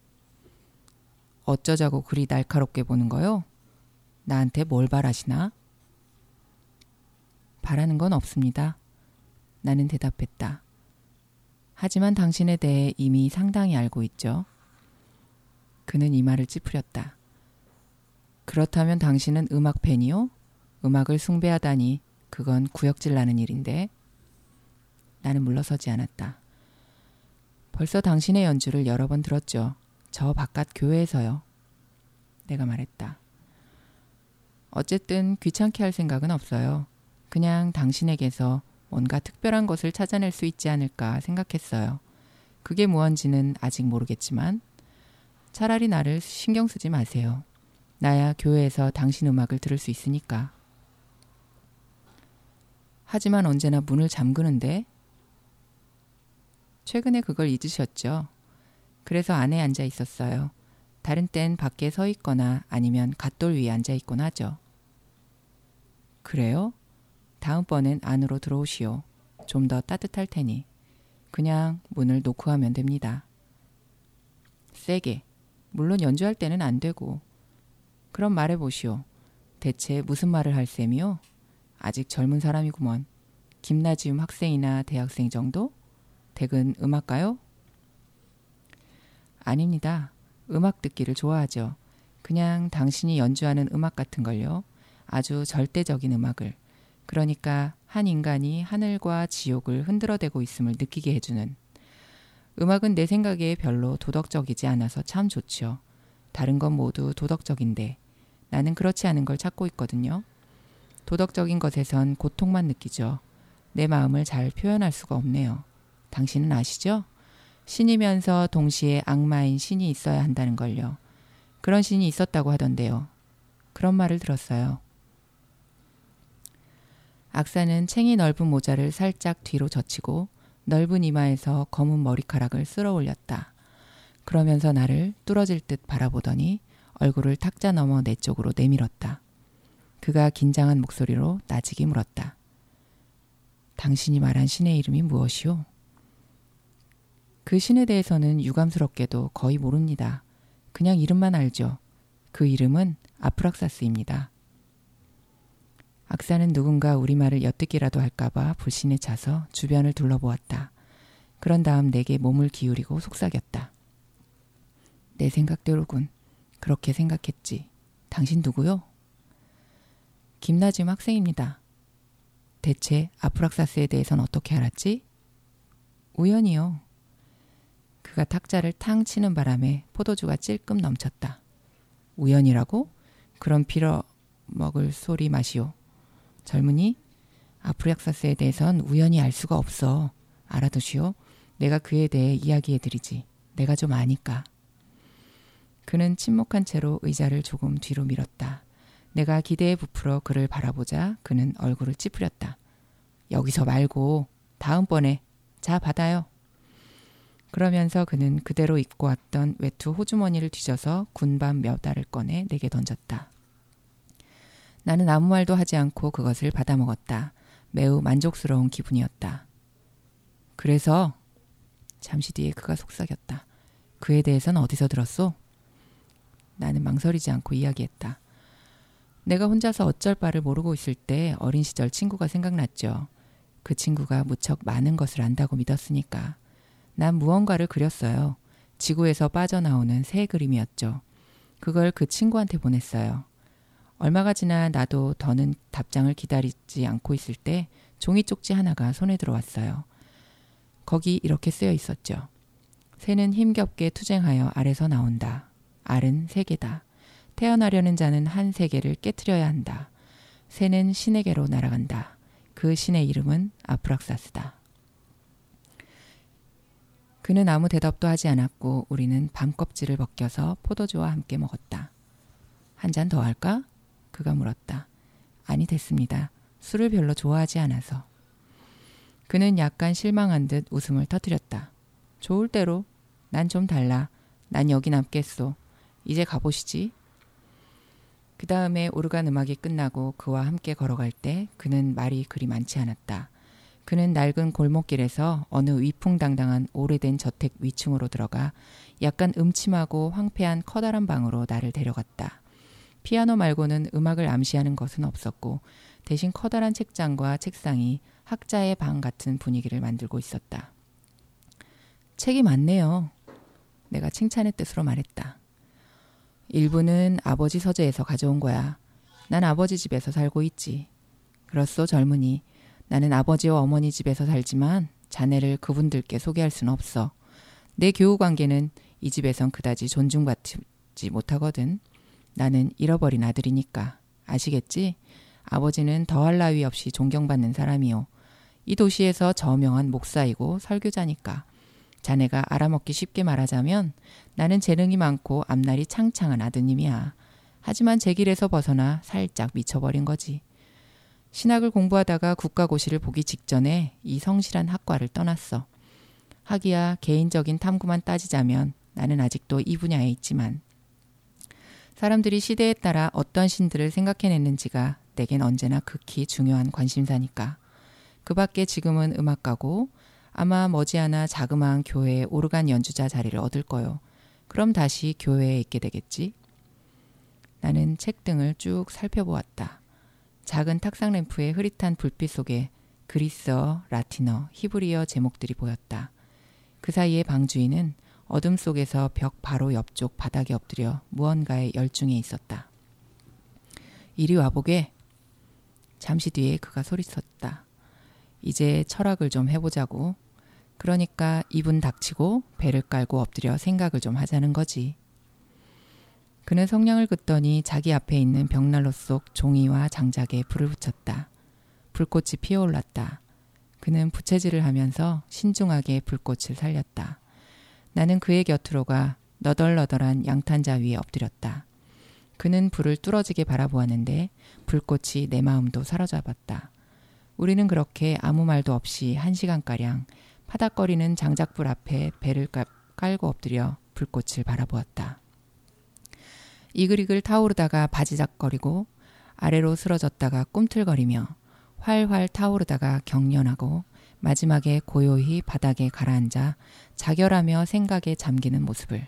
어쩌자고 그리 날카롭게 보는 거요? 나한테 뭘 바라시나? 바라는 건 없습니다. 나는 대답했다. 하지만 당신에 대해 이미 상당히 알고 있죠. 그는 이마를 찌푸렸다. 그렇다면 당신은 음악 팬이요? 음악을 숭배하다니 그건 구역질 나는 일인데. 나는 물러서지 않았다. 벌써 당신의 연주를 여러 번 들었죠. 저 바깥 교회에서요. 내가 말했다. 어쨌든 귀찮게 할 생각은 없어요. 그냥 당신에게서 뭔가 특별한 것을 찾아낼 수 있지 않을까 생각했어요. 그게 무언지는 아직 모르겠지만 차라리 나를 신경 쓰지 마세요. 나야 교회에서 당신 음악을 들을 수 있으니까. 하지만 언제나 문을 잠그는데? 최근에 그걸 잊으셨죠? 그래서 안에 앉아 있었어요. 다른 땐 밖에 서 있거나 아니면 갓돌 위에 앉아 있곤 하죠. 그래요? 다음번엔 안으로 들어오시오. 좀 더 따뜻할 테니. 그냥 문을 놓고 하면 됩니다. 세게. 물론 연주할 때는 안 되고. 그럼 말해보시오. 대체 무슨 말을 할 셈이요? 아직 젊은 사람이구먼. 김나지움 학생이나 대학생 정도? 댁은 음악가요? 아닙니다. 음악 듣기를 좋아하죠. 그냥 당신이 연주하는 음악 같은 걸요. 아주 절대적인 음악을. 그러니까 한 인간이 하늘과 지옥을 흔들어대고 있음을 느끼게 해주는. 음악은 내 생각에 별로 도덕적이지 않아서 참 좋죠. 다른 건 모두 도덕적인데 나는 그렇지 않은 걸 찾고 있거든요. 도덕적인 것에선 고통만 느끼죠. 내 마음을 잘 표현할 수가 없네요. 당신은 아시죠? 신이면서 동시에 악마인 신이 있어야 한다는 걸요. 그런 신이 있었다고 하던데요. 그런 말을 들었어요. 악사는 챙이 넓은 모자를 살짝 뒤로 젖히고 넓은 이마에서 검은 머리카락을 쓸어 올렸다. 그러면서 나를 뚫어질 듯 바라보더니 얼굴을 탁자 넘어 내 쪽으로 내밀었다. 그가 긴장한 목소리로 나직이 물었다. 당신이 말한 신의 이름이 무엇이오? 그 신에 대해서는 유감스럽게도 거의 모릅니다. 그냥 이름만 알죠. 그 이름은 아프락사스입니다. 악사는 누군가 우리말을 엿듣기라도 할까봐 불신에 차서 주변을 둘러보았다. 그런 다음 내게 몸을 기울이고 속삭였다. 내 생각대로군. 그렇게 생각했지. 당신 누구요? 김나지움 학생입니다. 대체 아프락사스에 대해서는 어떻게 알았지? 우연이요. 그가 탁자를 탕 치는 바람에 포도주가 찔끔 넘쳤다. 우연이라고? 그럼 빌어먹을 소리 마시오. 젊은이, 아프락사스에 대해선 우연히 알 수가 없어. 알아두시오. 내가 그에 대해 이야기해드리지. 내가 좀 아니까. 그는 침묵한 채로 의자를 조금 뒤로 밀었다. 내가 기대에 부풀어 그를 바라보자 그는 얼굴을 찌푸렸다. 여기서 말고 다음번에 자 받아요. 그러면서 그는 그대로 입고 왔던 외투 호주머니를 뒤져서 군밤 몇 알을 꺼내 내게 던졌다. 나는 아무 말도 하지 않고 그것을 받아먹었다. 매우 만족스러운 기분이었다. 그래서 잠시 뒤에 그가 속삭였다. 그에 대해서는 어디서 들었소? 나는 망설이지 않고 이야기했다. 내가 혼자서 어쩔 바를 모르고 있을 때 어린 시절 친구가 생각났죠. 그 친구가 무척 많은 것을 안다고 믿었으니까. 난 무언가를 그렸어요. 지구에서 빠져나오는 새 그림이었죠. 그걸 그 친구한테 보냈어요. 얼마가 지나 나도 더는 답장을 기다리지 않고 있을 때 종이 쪽지 하나가 손에 들어왔어요. 거기 이렇게 쓰여 있었죠. 새는 힘겹게 투쟁하여 알에서 나온다. 알은 세계다. 태어나려는 자는 한 세계를 깨트려야 한다. 새는 신에게로 날아간다. 그 신의 이름은 아프락사스다. 그는 아무 대답도 하지 않았고 우리는 밤껍질을 벗겨서 포도주와 함께 먹었다. 한 잔 더 할까? 그가 물었다. 아니 됐습니다. 술을 별로 좋아하지 않아서. 그는 약간 실망한 듯 웃음을 터뜨렸다. 좋을 대로. 난 좀 달라. 난 여기 남겠소. 이제 가보시지. 그 다음에 오르간 음악이 끝나고 그와 함께 걸어갈 때 그는 말이 그리 많지 않았다. 그는 낡은 골목길에서 어느 위풍당당한 오래된 저택 위층으로 들어가 약간 음침하고 황폐한 커다란 방으로 나를 데려갔다. 피아노 말고는 음악을 암시하는 것은 없었고 대신 커다란 책장과 책상이 학자의 방 같은 분위기를 만들고 있었다. 책이 많네요. 내가 칭찬의 뜻으로 말했다. 일부는 아버지 서재에서 가져온 거야. 난 아버지 집에서 살고 있지. 그렇소 젊은이. 나는 아버지와 어머니 집에서 살지만 자네를 그분들께 소개할 수는 없어. 내 교우관계는 이 집에선 그다지 존중받지 못하거든. 나는 잃어버린 아들이니까. 아시겠지? 아버지는 더할 나위 없이 존경받는 사람이요. 이 도시에서 저명한 목사이고 설교자니까. 자네가 알아먹기 쉽게 말하자면 나는 재능이 많고 앞날이 창창한 아드님이야. 하지만 제 길에서 벗어나 살짝 미쳐버린 거지. 신학을 공부하다가 국가고시를 보기 직전에 이 성실한 학과를 떠났어. 하기야 개인적인 탐구만 따지자면 나는 아직도 이 분야에 있지만 사람들이 시대에 따라 어떤 신들을 생각해냈는지가 내겐 언제나 극히 중요한 관심사니까. 그 밖에 지금은 음악가고 아마 머지않아 자그마한 교회의 오르간 연주자 자리를 얻을 거요. 그럼 다시 교회에 있게 되겠지? 나는 책등을 쭉 살펴보았다. 작은 탁상 램프의 흐릿한 불빛 속에 그리스어, 라틴어, 히브리어 제목들이 보였다. 그 사이에 방주인은 어둠 속에서 벽 바로 옆쪽 바닥에 엎드려 무언가에 열중해 있었다. 이리 와보게. 잠시 뒤에 그가 소리쳤다. 이제 철학을 좀 해보자고. 그러니까 입은 닥치고 배를 깔고 엎드려 생각을 좀 하자는 거지. 그는 성냥을 긋더니 자기 앞에 있는 벽난로 속 종이와 장작에 불을 붙였다. 불꽃이 피어올랐다. 그는 부채질을 하면서 신중하게 불꽃을 살렸다. 나는 그의 곁으로 가 너덜너덜한 양탄자 위에 엎드렸다. 그는 불을 뚫어지게 바라보았는데 불꽃이 내 마음도 사로잡았다. 우리는 그렇게 아무 말도 없이 한 시간가량 파닥거리는 장작불 앞에 배를 깔고 엎드려 불꽃을 바라보았다. 이글이글 타오르다가 바지작거리고 아래로 쓰러졌다가 꿈틀거리며 활활 타오르다가 경련하고 마지막에 고요히 바닥에 가라앉아 자결하며 생각에 잠기는 모습을.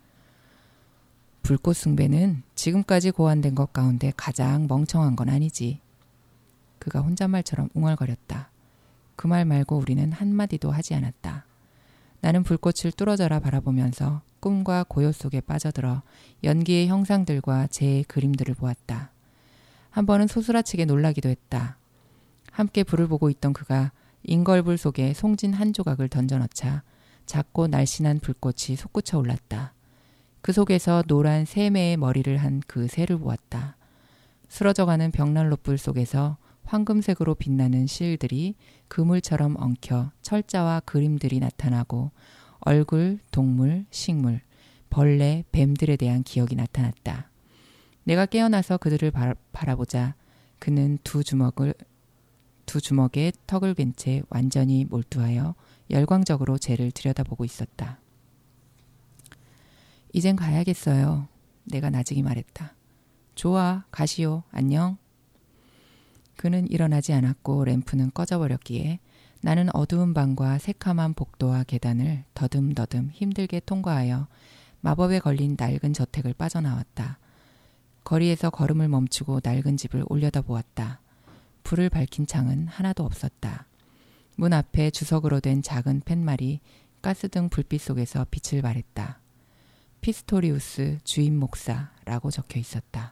불꽃 숭배는 지금까지 고안된 것 가운데 가장 멍청한 건 아니지. 그가 혼잣말처럼 웅얼거렸다. 그 말 말고 우리는 한마디도 하지 않았다. 나는 불꽃을 뚫어져라 바라보면서 꿈과 고요 속에 빠져들어 연기의 형상들과 제 그림들을 보았다. 한 번은 소스라치게 놀라기도 했다. 함께 불을 보고 있던 그가 인걸불 속에 송진 한 조각을 던져넣자 작고 날씬한 불꽃이 솟구쳐 올랐다. 그 속에서 노란 새매의 머리를 한 그 새를 보았다. 쓰러져가는 벽난로불 속에서 황금색으로 빛나는 실들이 그물처럼 엉켜 철자와 그림들이 나타나고 얼굴, 동물, 식물, 벌레, 뱀들에 대한 기억이 나타났다. 내가 깨어나서 그들을 바, 바라보자 그는 두 주먹을 두 주먹에 턱을 괸 채 완전히 몰두하여 열광적으로 쟤를 들여다보고 있었다. 이젠 가야겠어요. 내가 나직이 말했다. 좋아, 가시오. 안녕. 그는 일어나지 않았고 램프는 꺼져버렸기에 나는 어두운 방과 새카만 복도와 계단을 더듬더듬 힘들게 통과하여 마법에 걸린 낡은 저택을 빠져나왔다. 거리에서 걸음을 멈추고 낡은 집을 올려다보았다. 불을 밝힌 창은 하나도 없었다. 문 앞에 주석으로 된 작은 팻말이 가스등 불빛 속에서 빛을 발했다. 피스토리우스 주임 목사라고 적혀 있었다.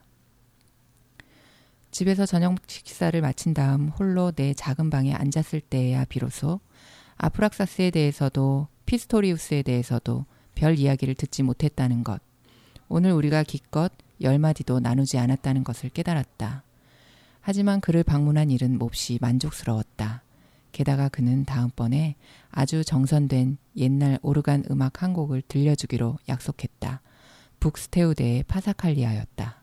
집에서 저녁 식사를 마친 다음 홀로 내 작은 방에 앉았을 때에야 비로소 아프락사스에 대해서도 피스토리우스에 대해서도 별 이야기를 듣지 못했다는 것, 오늘 우리가 기껏 열 마디도 나누지 않았다는 것을 깨달았다. 하지만 그를 방문한 일은 몹시 만족스러웠다. 게다가 그는 다음번에 아주 정선된 옛날 오르간 음악 한 곡을 들려주기로 약속했다. 북스테우데의 파사칼리아였다.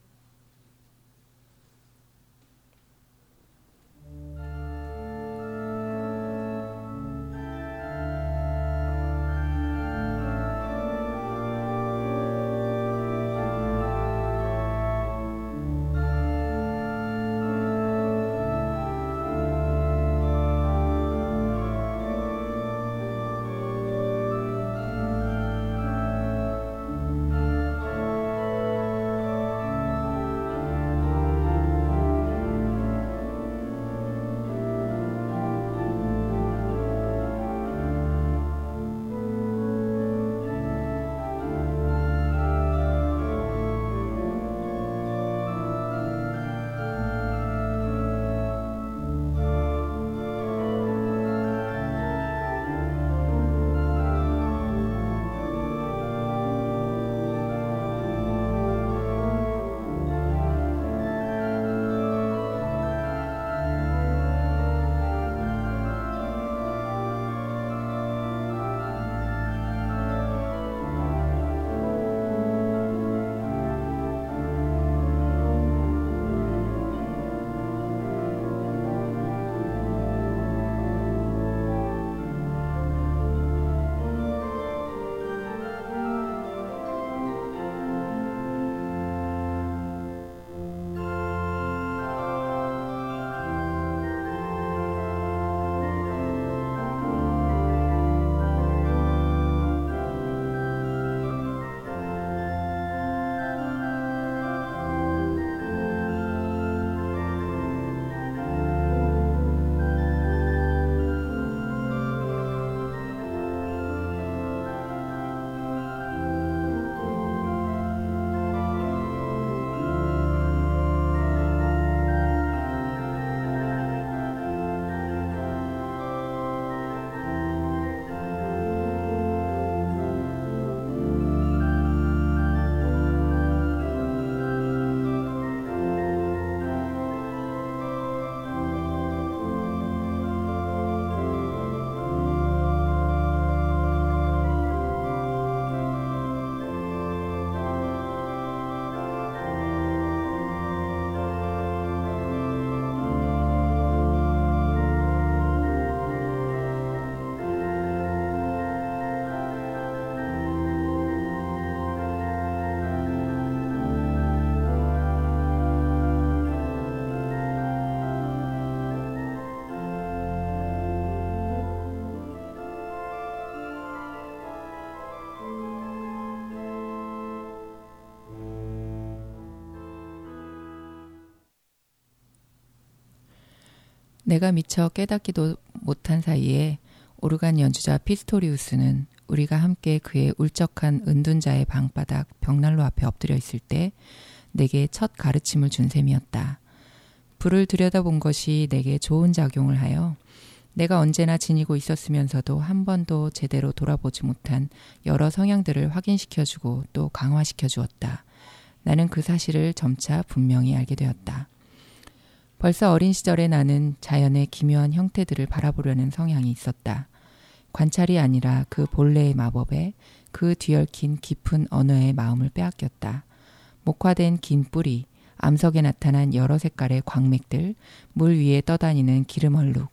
내가 미처 깨닫기도 못한 사이에 오르간 연주자 피스토리우스는 우리가 함께 그의 울적한 은둔자의 방바닥 벽난로 앞에 엎드려 있을 때 내게 첫 가르침을 준 셈이었다. 불을 들여다본 것이 내게 좋은 작용을 하여 내가 언제나 지니고 있었으면서도 한 번도 제대로 돌아보지 못한 여러 성향들을 확인시켜주고 또 강화시켜 주었다. 나는 그 사실을 점차 분명히 알게 되었다. 벌써 어린 시절에 나는 자연의 기묘한 형태들을 바라보려는 성향이 있었다. 관찰이 아니라 그 본래의 마법에 그 뒤얽힌 깊은 언어의 마음을 빼앗겼다. 목화된 긴 뿌리, 암석에 나타난 여러 색깔의 광맥들, 물 위에 떠다니는 기름 얼룩,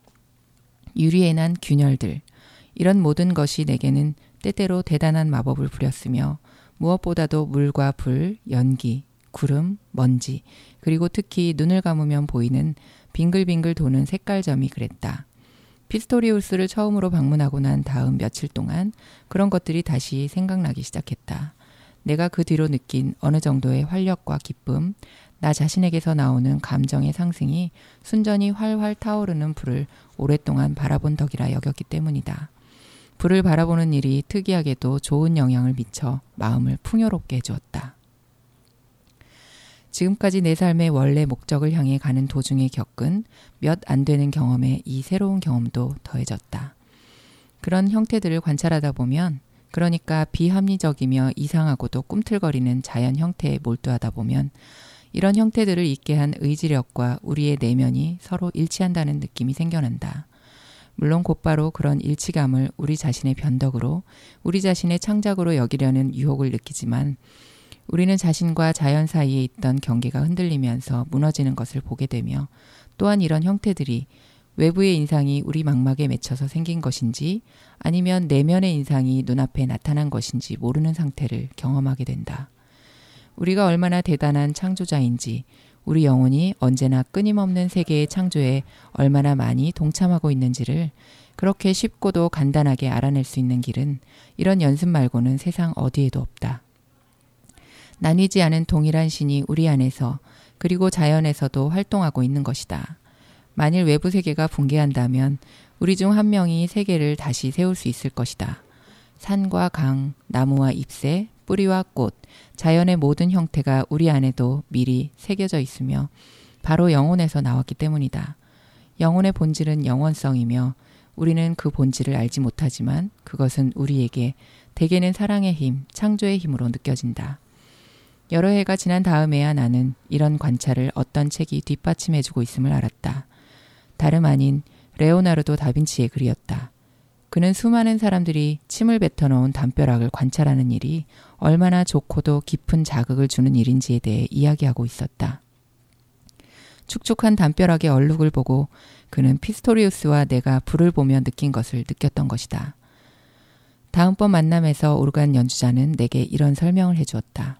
유리에 난 균열들, 이런 모든 것이 내게는 때때로 대단한 마법을 부렸으며 무엇보다도 물과 불, 연기, 구름, 먼지, 그리고 특히 눈을 감으면 보이는 빙글빙글 도는 색깔점이 그랬다. 피스토리우스를 처음으로 방문하고 난 다음 며칠 동안 그런 것들이 다시 생각나기 시작했다. 내가 그 뒤로 느낀 어느 정도의 활력과 기쁨, 나 자신에게서 나오는 감정의 상승이 순전히 활활 타오르는 불을 오랫동안 바라본 덕이라 여겼기 때문이다. 불을 바라보는 일이 특이하게도 좋은 영향을 미쳐 마음을 풍요롭게 해주었다. 지금까지 내 삶의 원래 목적을 향해 가는 도중에 겪은 몇 안 되는 경험에 이 새로운 경험도 더해졌다. 그런 형태들을 관찰하다 보면, 그러니까 비합리적이며 이상하고도 꿈틀거리는 자연 형태에 몰두하다 보면 이런 형태들을 있게 한 의지력과 우리의 내면이 서로 일치한다는 느낌이 생겨난다. 물론 곧바로 그런 일치감을 우리 자신의 변덕으로, 우리 자신의 창작으로 여기려는 유혹을 느끼지만 우리는 자신과 자연 사이에 있던 경계가 흔들리면서 무너지는 것을 보게 되며, 또한 이런 형태들이 외부의 인상이 우리 망막에 맺혀서 생긴 것인지 아니면 내면의 인상이 눈앞에 나타난 것인지 모르는 상태를 경험하게 된다. 우리가 얼마나 대단한 창조자인지, 우리 영혼이 언제나 끊임없는 세계의 창조에 얼마나 많이 동참하고 있는지를 그렇게 쉽고도 간단하게 알아낼 수 있는 길은 이런 연습 말고는 세상 어디에도 없다. 나뉘지 않은 동일한 신이 우리 안에서 그리고 자연에서도 활동하고 있는 것이다. 만일 외부 세계가 붕괴한다면 우리 중 한 명이 세계를 다시 세울 수 있을 것이다. 산과 강, 나무와 잎새, 뿌리와 꽃, 자연의 모든 형태가 우리 안에도 미리 새겨져 있으며 바로 영혼에서 나왔기 때문이다. 영혼의 본질은 영원성이며 우리는 그 본질을 알지 못하지만 그것은 우리에게 대개는 사랑의 힘, 창조의 힘으로 느껴진다. 여러 해가 지난 다음에야 나는 이런 관찰을 어떤 책이 뒷받침해주고 있음을 알았다. 다름 아닌 레오나르도 다빈치의 글이었다. 그는 수많은 사람들이 침을 뱉어놓은 담벼락을 관찰하는 일이 얼마나 좋고도 깊은 자극을 주는 일인지에 대해 이야기하고 있었다. 축축한 담벼락의 얼룩을 보고 그는 피스토리우스와 내가 불을 보며 느낀 것을 느꼈던 것이다. 다음번 만남에서 오르간 연주자는 내게 이런 설명을 해주었다.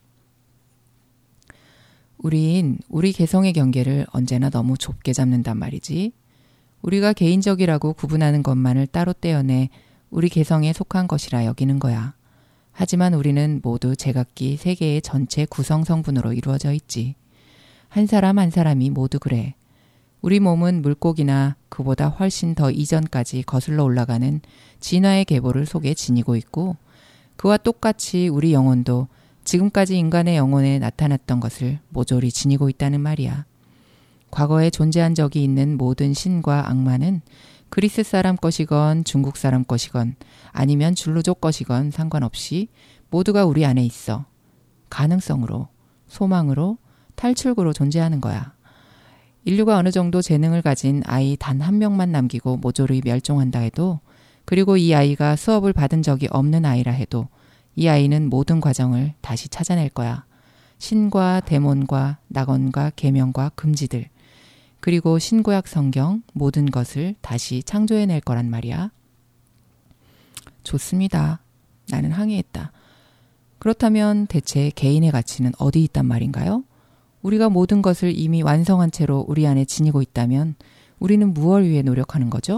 우린 우리 개성의 경계를 언제나 너무 좁게 잡는단 말이지. 우리가 개인적이라고 구분하는 것만을 따로 떼어내 우리 개성에 속한 것이라 여기는 거야. 하지만 우리는 모두 제각기 세계의 전체 구성 성분으로 이루어져 있지. 한 사람 한 사람이 모두 그래. 우리 몸은 물고기나 그보다 훨씬 더 이전까지 거슬러 올라가는 진화의 계보를 속에 지니고 있고, 그와 똑같이 우리 영혼도 지금까지 인간의 영혼에 나타났던 것을 모조리 지니고 있다는 말이야. 과거에 존재한 적이 있는 모든 신과 악마는 그리스 사람 것이건 중국 사람 것이건 아니면 줄루족 것이건 상관없이 모두가 우리 안에 있어. 가능성으로, 소망으로, 탈출구로 존재하는 거야. 인류가 어느 정도 재능을 가진 아이 단 한 명만 남기고 모조리 멸종한다 해도, 그리고 이 아이가 수업을 받은 적이 없는 아이라 해도 이 아이는 모든 과정을 다시 찾아낼 거야. 신과 데몬과 낙원과 계명과 금지들, 그리고 신구약 성경 모든 것을 다시 창조해낼 거란 말이야. 좋습니다. 나는 항의했다. 그렇다면 대체 개인의 가치는 어디 있단 말인가요? 우리가 모든 것을 이미 완성한 채로 우리 안에 지니고 있다면 우리는 무엇을 위해 노력하는 거죠?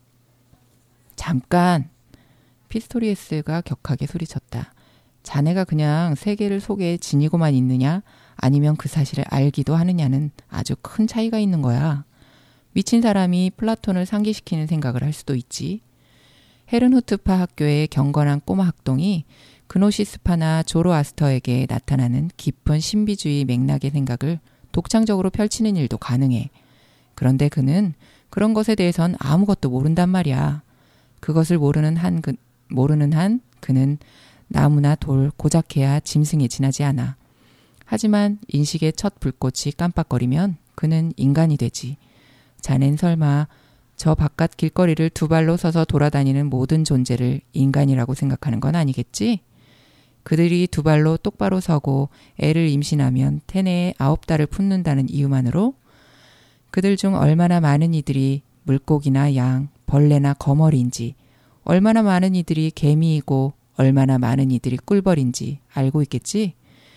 잠깐! 피스토리우스가 격하게 소리쳤다. 자네가 그냥 세계를 속에 지니고만 있느냐 아니면 그 사실을 알기도 하느냐는 아주 큰 차이가 있는 거야. 미친 사람이 플라톤을 상기시키는 생각을 할 수도 있지. 헤른후트파 학교의 경건한 꼬마 학동이 그노시스파나 조로아스터에게 나타나는 깊은 신비주의 맥락의 생각을 독창적으로 펼치는 일도 가능해. 그런데 그는 그런 것에 대해선 아무것도 모른단 말이야. 그것을 모르는 한, 그, 모르는 한 그는 나무나 돌, 고작해야 짐승에 지나지 않아. 하지만 인식의 첫 불꽃이 깜빡거리면 그는 인간이 되지. 자넨 설마 저 바깥 길거리를 두 발로 서서 돌아다니는 모든 존재를 인간이라고 생각하는 건 아니겠지? 그들이 두 발로 똑바로 서고 애를 임신하면 태내에 아홉 달을 품는다는 이유만으로 그들 중 얼마나 많은 이들이 물고기나 양, 벌레나 거머리인지, 얼마나 많은 이들이 개미이고 얼마나 많은 이들이 꿀벌인지 알고 있겠지?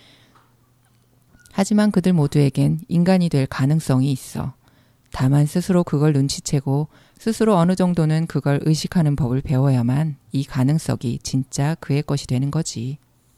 하지만 그들 모두에겐 인간이 될 가능성이 있어. 다만 스스로 그걸 눈치채고 스스로 어느 정도는 그걸 의식하는 법을 배워야만 이 가능성이 진짜 그의 것이 되는 거지.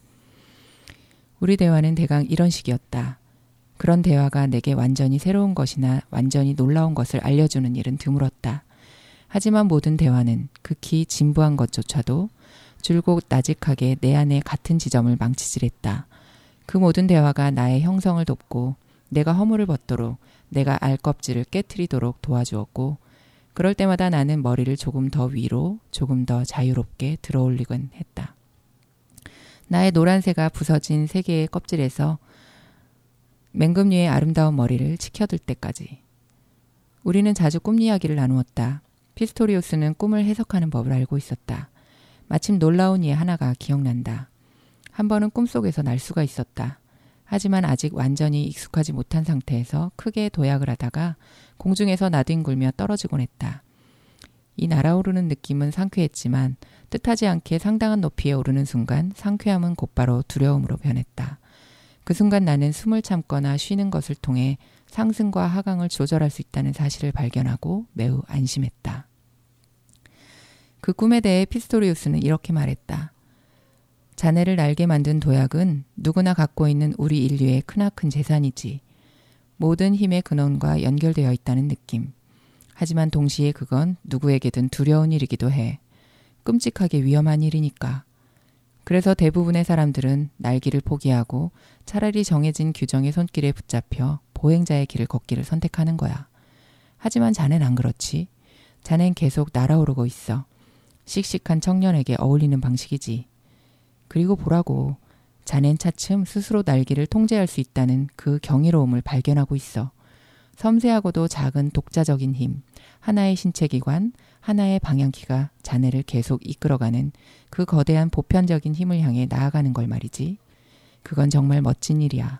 우리 대화는 대강 이런 식이었다. 그런 대화가 내게 완전히 새로운 것이나 완전히 놀라운 것을 알려주는 일은 드물었다. 하지만 모든 대화는 극히 진부한 것조차도 줄곧 나직하게 내 안에 같은 지점을 망치질했다. 그 모든 대화가 나의 형성을 돕고 내가 허물을 벗도록 내가 알껍질을 깨트리도록 도와주었고 그럴 때마다 나는 머리를 조금 더 위로 조금 더 자유롭게 들어올리곤 했다. 나의 노란새가 부서진 세 개의 껍질에서 맹금류의 아름다운 머리를 치켜들 때까지. 우리는 자주 꿈 이야기를 나누었다. 피스토리우스는 꿈을 해석하는 법을 알고 있었다. 마침 놀라운 예 하나가 기억난다. 한 번은 꿈속에서 날 수가 있었다. 하지만 아직 완전히 익숙하지 못한 상태에서 크게 도약을 하다가 공중에서 나뒹굴며 떨어지곤 했다. 이 날아오르는 느낌은 상쾌했지만 뜻하지 않게 상당한 높이에 오르는 순간 상쾌함은 곧바로 두려움으로 변했다. 그 순간 나는 숨을 참거나 쉬는 것을 통해 상승과 하강을 조절할 수 있다는 사실을 발견하고 매우 안심했다. 그 꿈에 대해 피스토리우스는 이렇게 말했다. 자네를 날게 만든 도약은 누구나 갖고 있는 우리 인류의 크나큰 재산이지. 모든 힘의 근원과 연결되어 있다는 느낌. 하지만 동시에 그건 누구에게든 두려운 일이기도 해. 끔찍하게 위험한 일이니까. 그래서 대부분의 사람들은 날기를 포기하고 차라리 정해진 규정의 손길에 붙잡혀 보행자의 길을 걷기를 선택하는 거야. 하지만 자넨 안 그렇지. 자넨 계속 날아오르고 있어. 씩씩한 청년에게 어울리는 방식이지. 그리고 보라고. 자넨 차츰 스스로 날기를 통제할 수 있다는 그 경이로움을 발견하고 있어. 섬세하고도 작은 독자적인 힘, 하나의 신체기관, 하나의 방향키가 자네를 계속 이끌어가는 그 거대한 보편적인 힘을 향해 나아가는 걸 말이지. 그건 정말 멋진 일이야.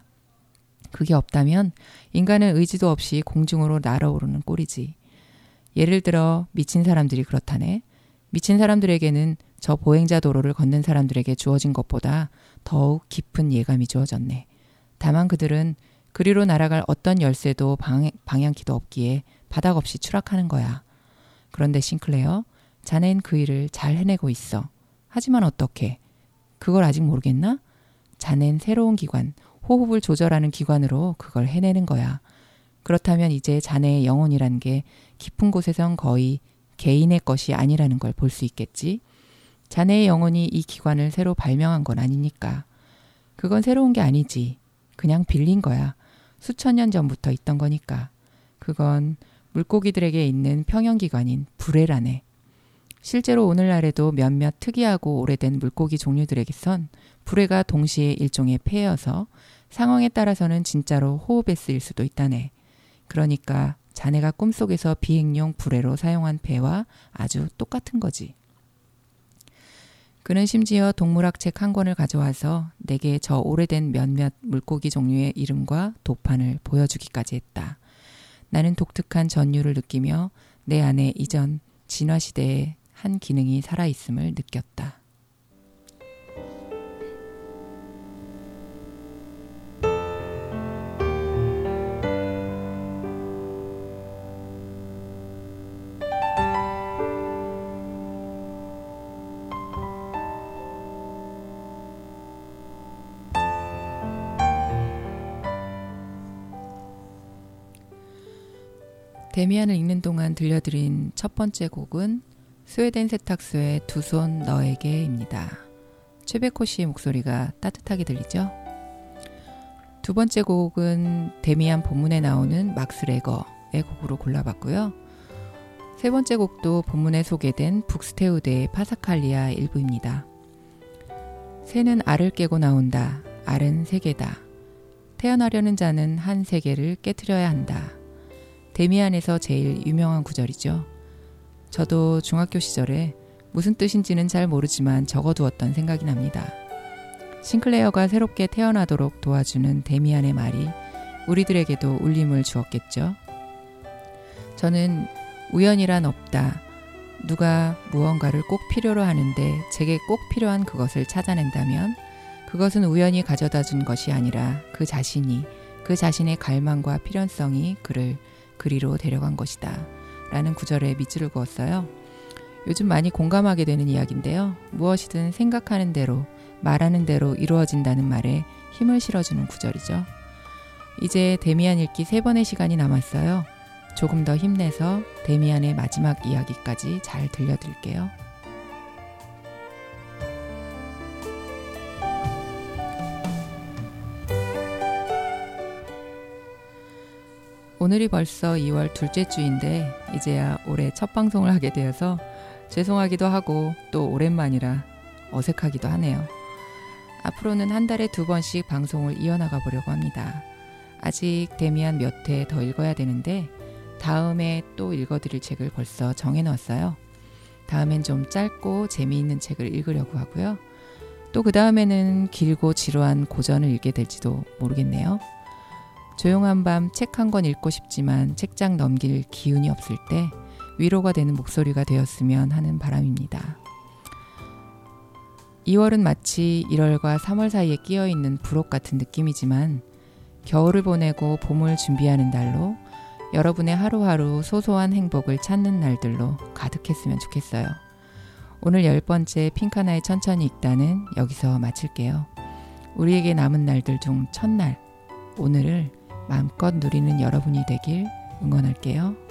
그게 없다면 인간은 의지도 없이 공중으로 날아오르는 꼴이지. 예를 들어 미친 사람들이 그렇다네. 미친 사람들에게는 저 보행자 도로를 걷는 사람들에게 주어진 것보다 더욱 깊은 예감이 주어졌네. 다만 그들은 그리로 날아갈 어떤 열쇠도 방, 방향키도 없기에 바닥 없이 추락하는 거야. 그런데 싱클레어, 자넨 그 일을 잘 해내고 있어. 하지만 어떻게? 그걸 아직 모르겠나? 자넨 새로운 기관, 호흡을 조절하는 기관으로 그걸 해내는 거야. 그렇다면 이제 자네의 영혼이란 게 깊은 곳에선 거의 개인의 것이 아니라는 걸 볼 수 있겠지. 자네의 영혼이 이 기관을 새로 발명한 건 아니니까. 그건 새로운 게 아니지. 그냥 빌린 거야. 수천 년 전부터 있던 거니까. 그건 물고기들에게 있는 평형기관인 불에라네. 실제로 오늘날에도 몇몇 특이하고 오래된 물고기 종류들에게선 불에가 동시에 일종의 폐여서 상황에 따라서는 진짜로 호흡에 쓰일 수도 있다네. 그러니까 자네가 꿈속에서 비행용 불에로 사용한 폐와 아주 똑같은 거지. 그는 심지어 동물학 책 한 권을 가져와서 내게 저 오래된 몇몇 물고기 종류의 이름과 도판을 보여주기까지 했다. 나는 독특한 전율을 느끼며 내 안에 이전 진화시대의 한 기능이 살아있음을 느꼈다. 데미안을 읽는 동안 들려드린 첫 번째 곡은 스웨덴 세탁소의 두 손 너에게입니다. 최백호 씨의 목소리가 따뜻하게 들리죠? 두 번째 곡은 데미안 본문에 나오는 막스 레거의 곡으로 골라봤고요. 세 번째 곡도 본문에 소개된 북스테우드의 파사칼리아 일부입니다. 새는 알을 깨고 나온다. 알은 세계다. 태어나려는 자는 한 세계를 깨트려야 한다. 데미안에서 제일 유명한 구절이죠. 저도 중학교 시절에 무슨 뜻인지는 잘 모르지만 적어두었던 생각이 납니다. 싱클레어가 새롭게 태어나도록 도와주는 데미안의 말이 우리들에게도 울림을 주었겠죠. 저는 우연이란 없다. 누가 무언가를 꼭 필요로 하는데 제게 꼭 필요한 그것을 찾아낸다면 그것은 우연히 가져다 준 것이 아니라 그 자신이, 그 자신의 갈망과 필연성이 그를 그리로 데려간 것이다. 라는 구절에 밑줄을 그었어요. 요즘 많이 공감하게 되는 이야기인데요. 무엇이든 생각하는 대로, 말하는 대로 이루어진다는 말에 힘을 실어주는 구절이죠. 이제 데미안 읽기 세 번의 시간이 남았어요. 조금 더 힘내서 데미안의 마지막 이야기까지 잘 들려드릴게요. 오늘이 벌써 이월 둘째 주인데 이제야 올해 첫 방송을 하게 되어서 죄송하기도 하고 또 오랜만이라 어색하기도 하네요. 앞으로는 한 달에 두 번씩 방송을 이어나가 보려고 합니다. 아직 데미안 몇 회 더 읽어야 되는데 다음에 또 읽어드릴 책을 벌써 정해놨어요. 다음엔 좀 짧고 재미있는 책을 읽으려고 하고요. 또 그 다음에는 길고 지루한 고전을 읽게 될지도 모르겠네요. 조용한 밤 책 한 권 읽고 싶지만 책장 넘길 기운이 없을 때 위로가 되는 목소리가 되었으면 하는 바람입니다. 이월은 마치 일월과 삼월 사이에 끼어있는 부록 같은 느낌이지만 겨울을 보내고 봄을 준비하는 달로 여러분의 하루하루 소소한 행복을 찾는 날들로 가득했으면 좋겠어요. 오늘 열 번째 핑카나의 천천히 읽다는 여기서 마칠게요. 우리에게 남은 날들 중 첫날, 오늘을 마음껏 누리는 여러분이 되길 응원할게요.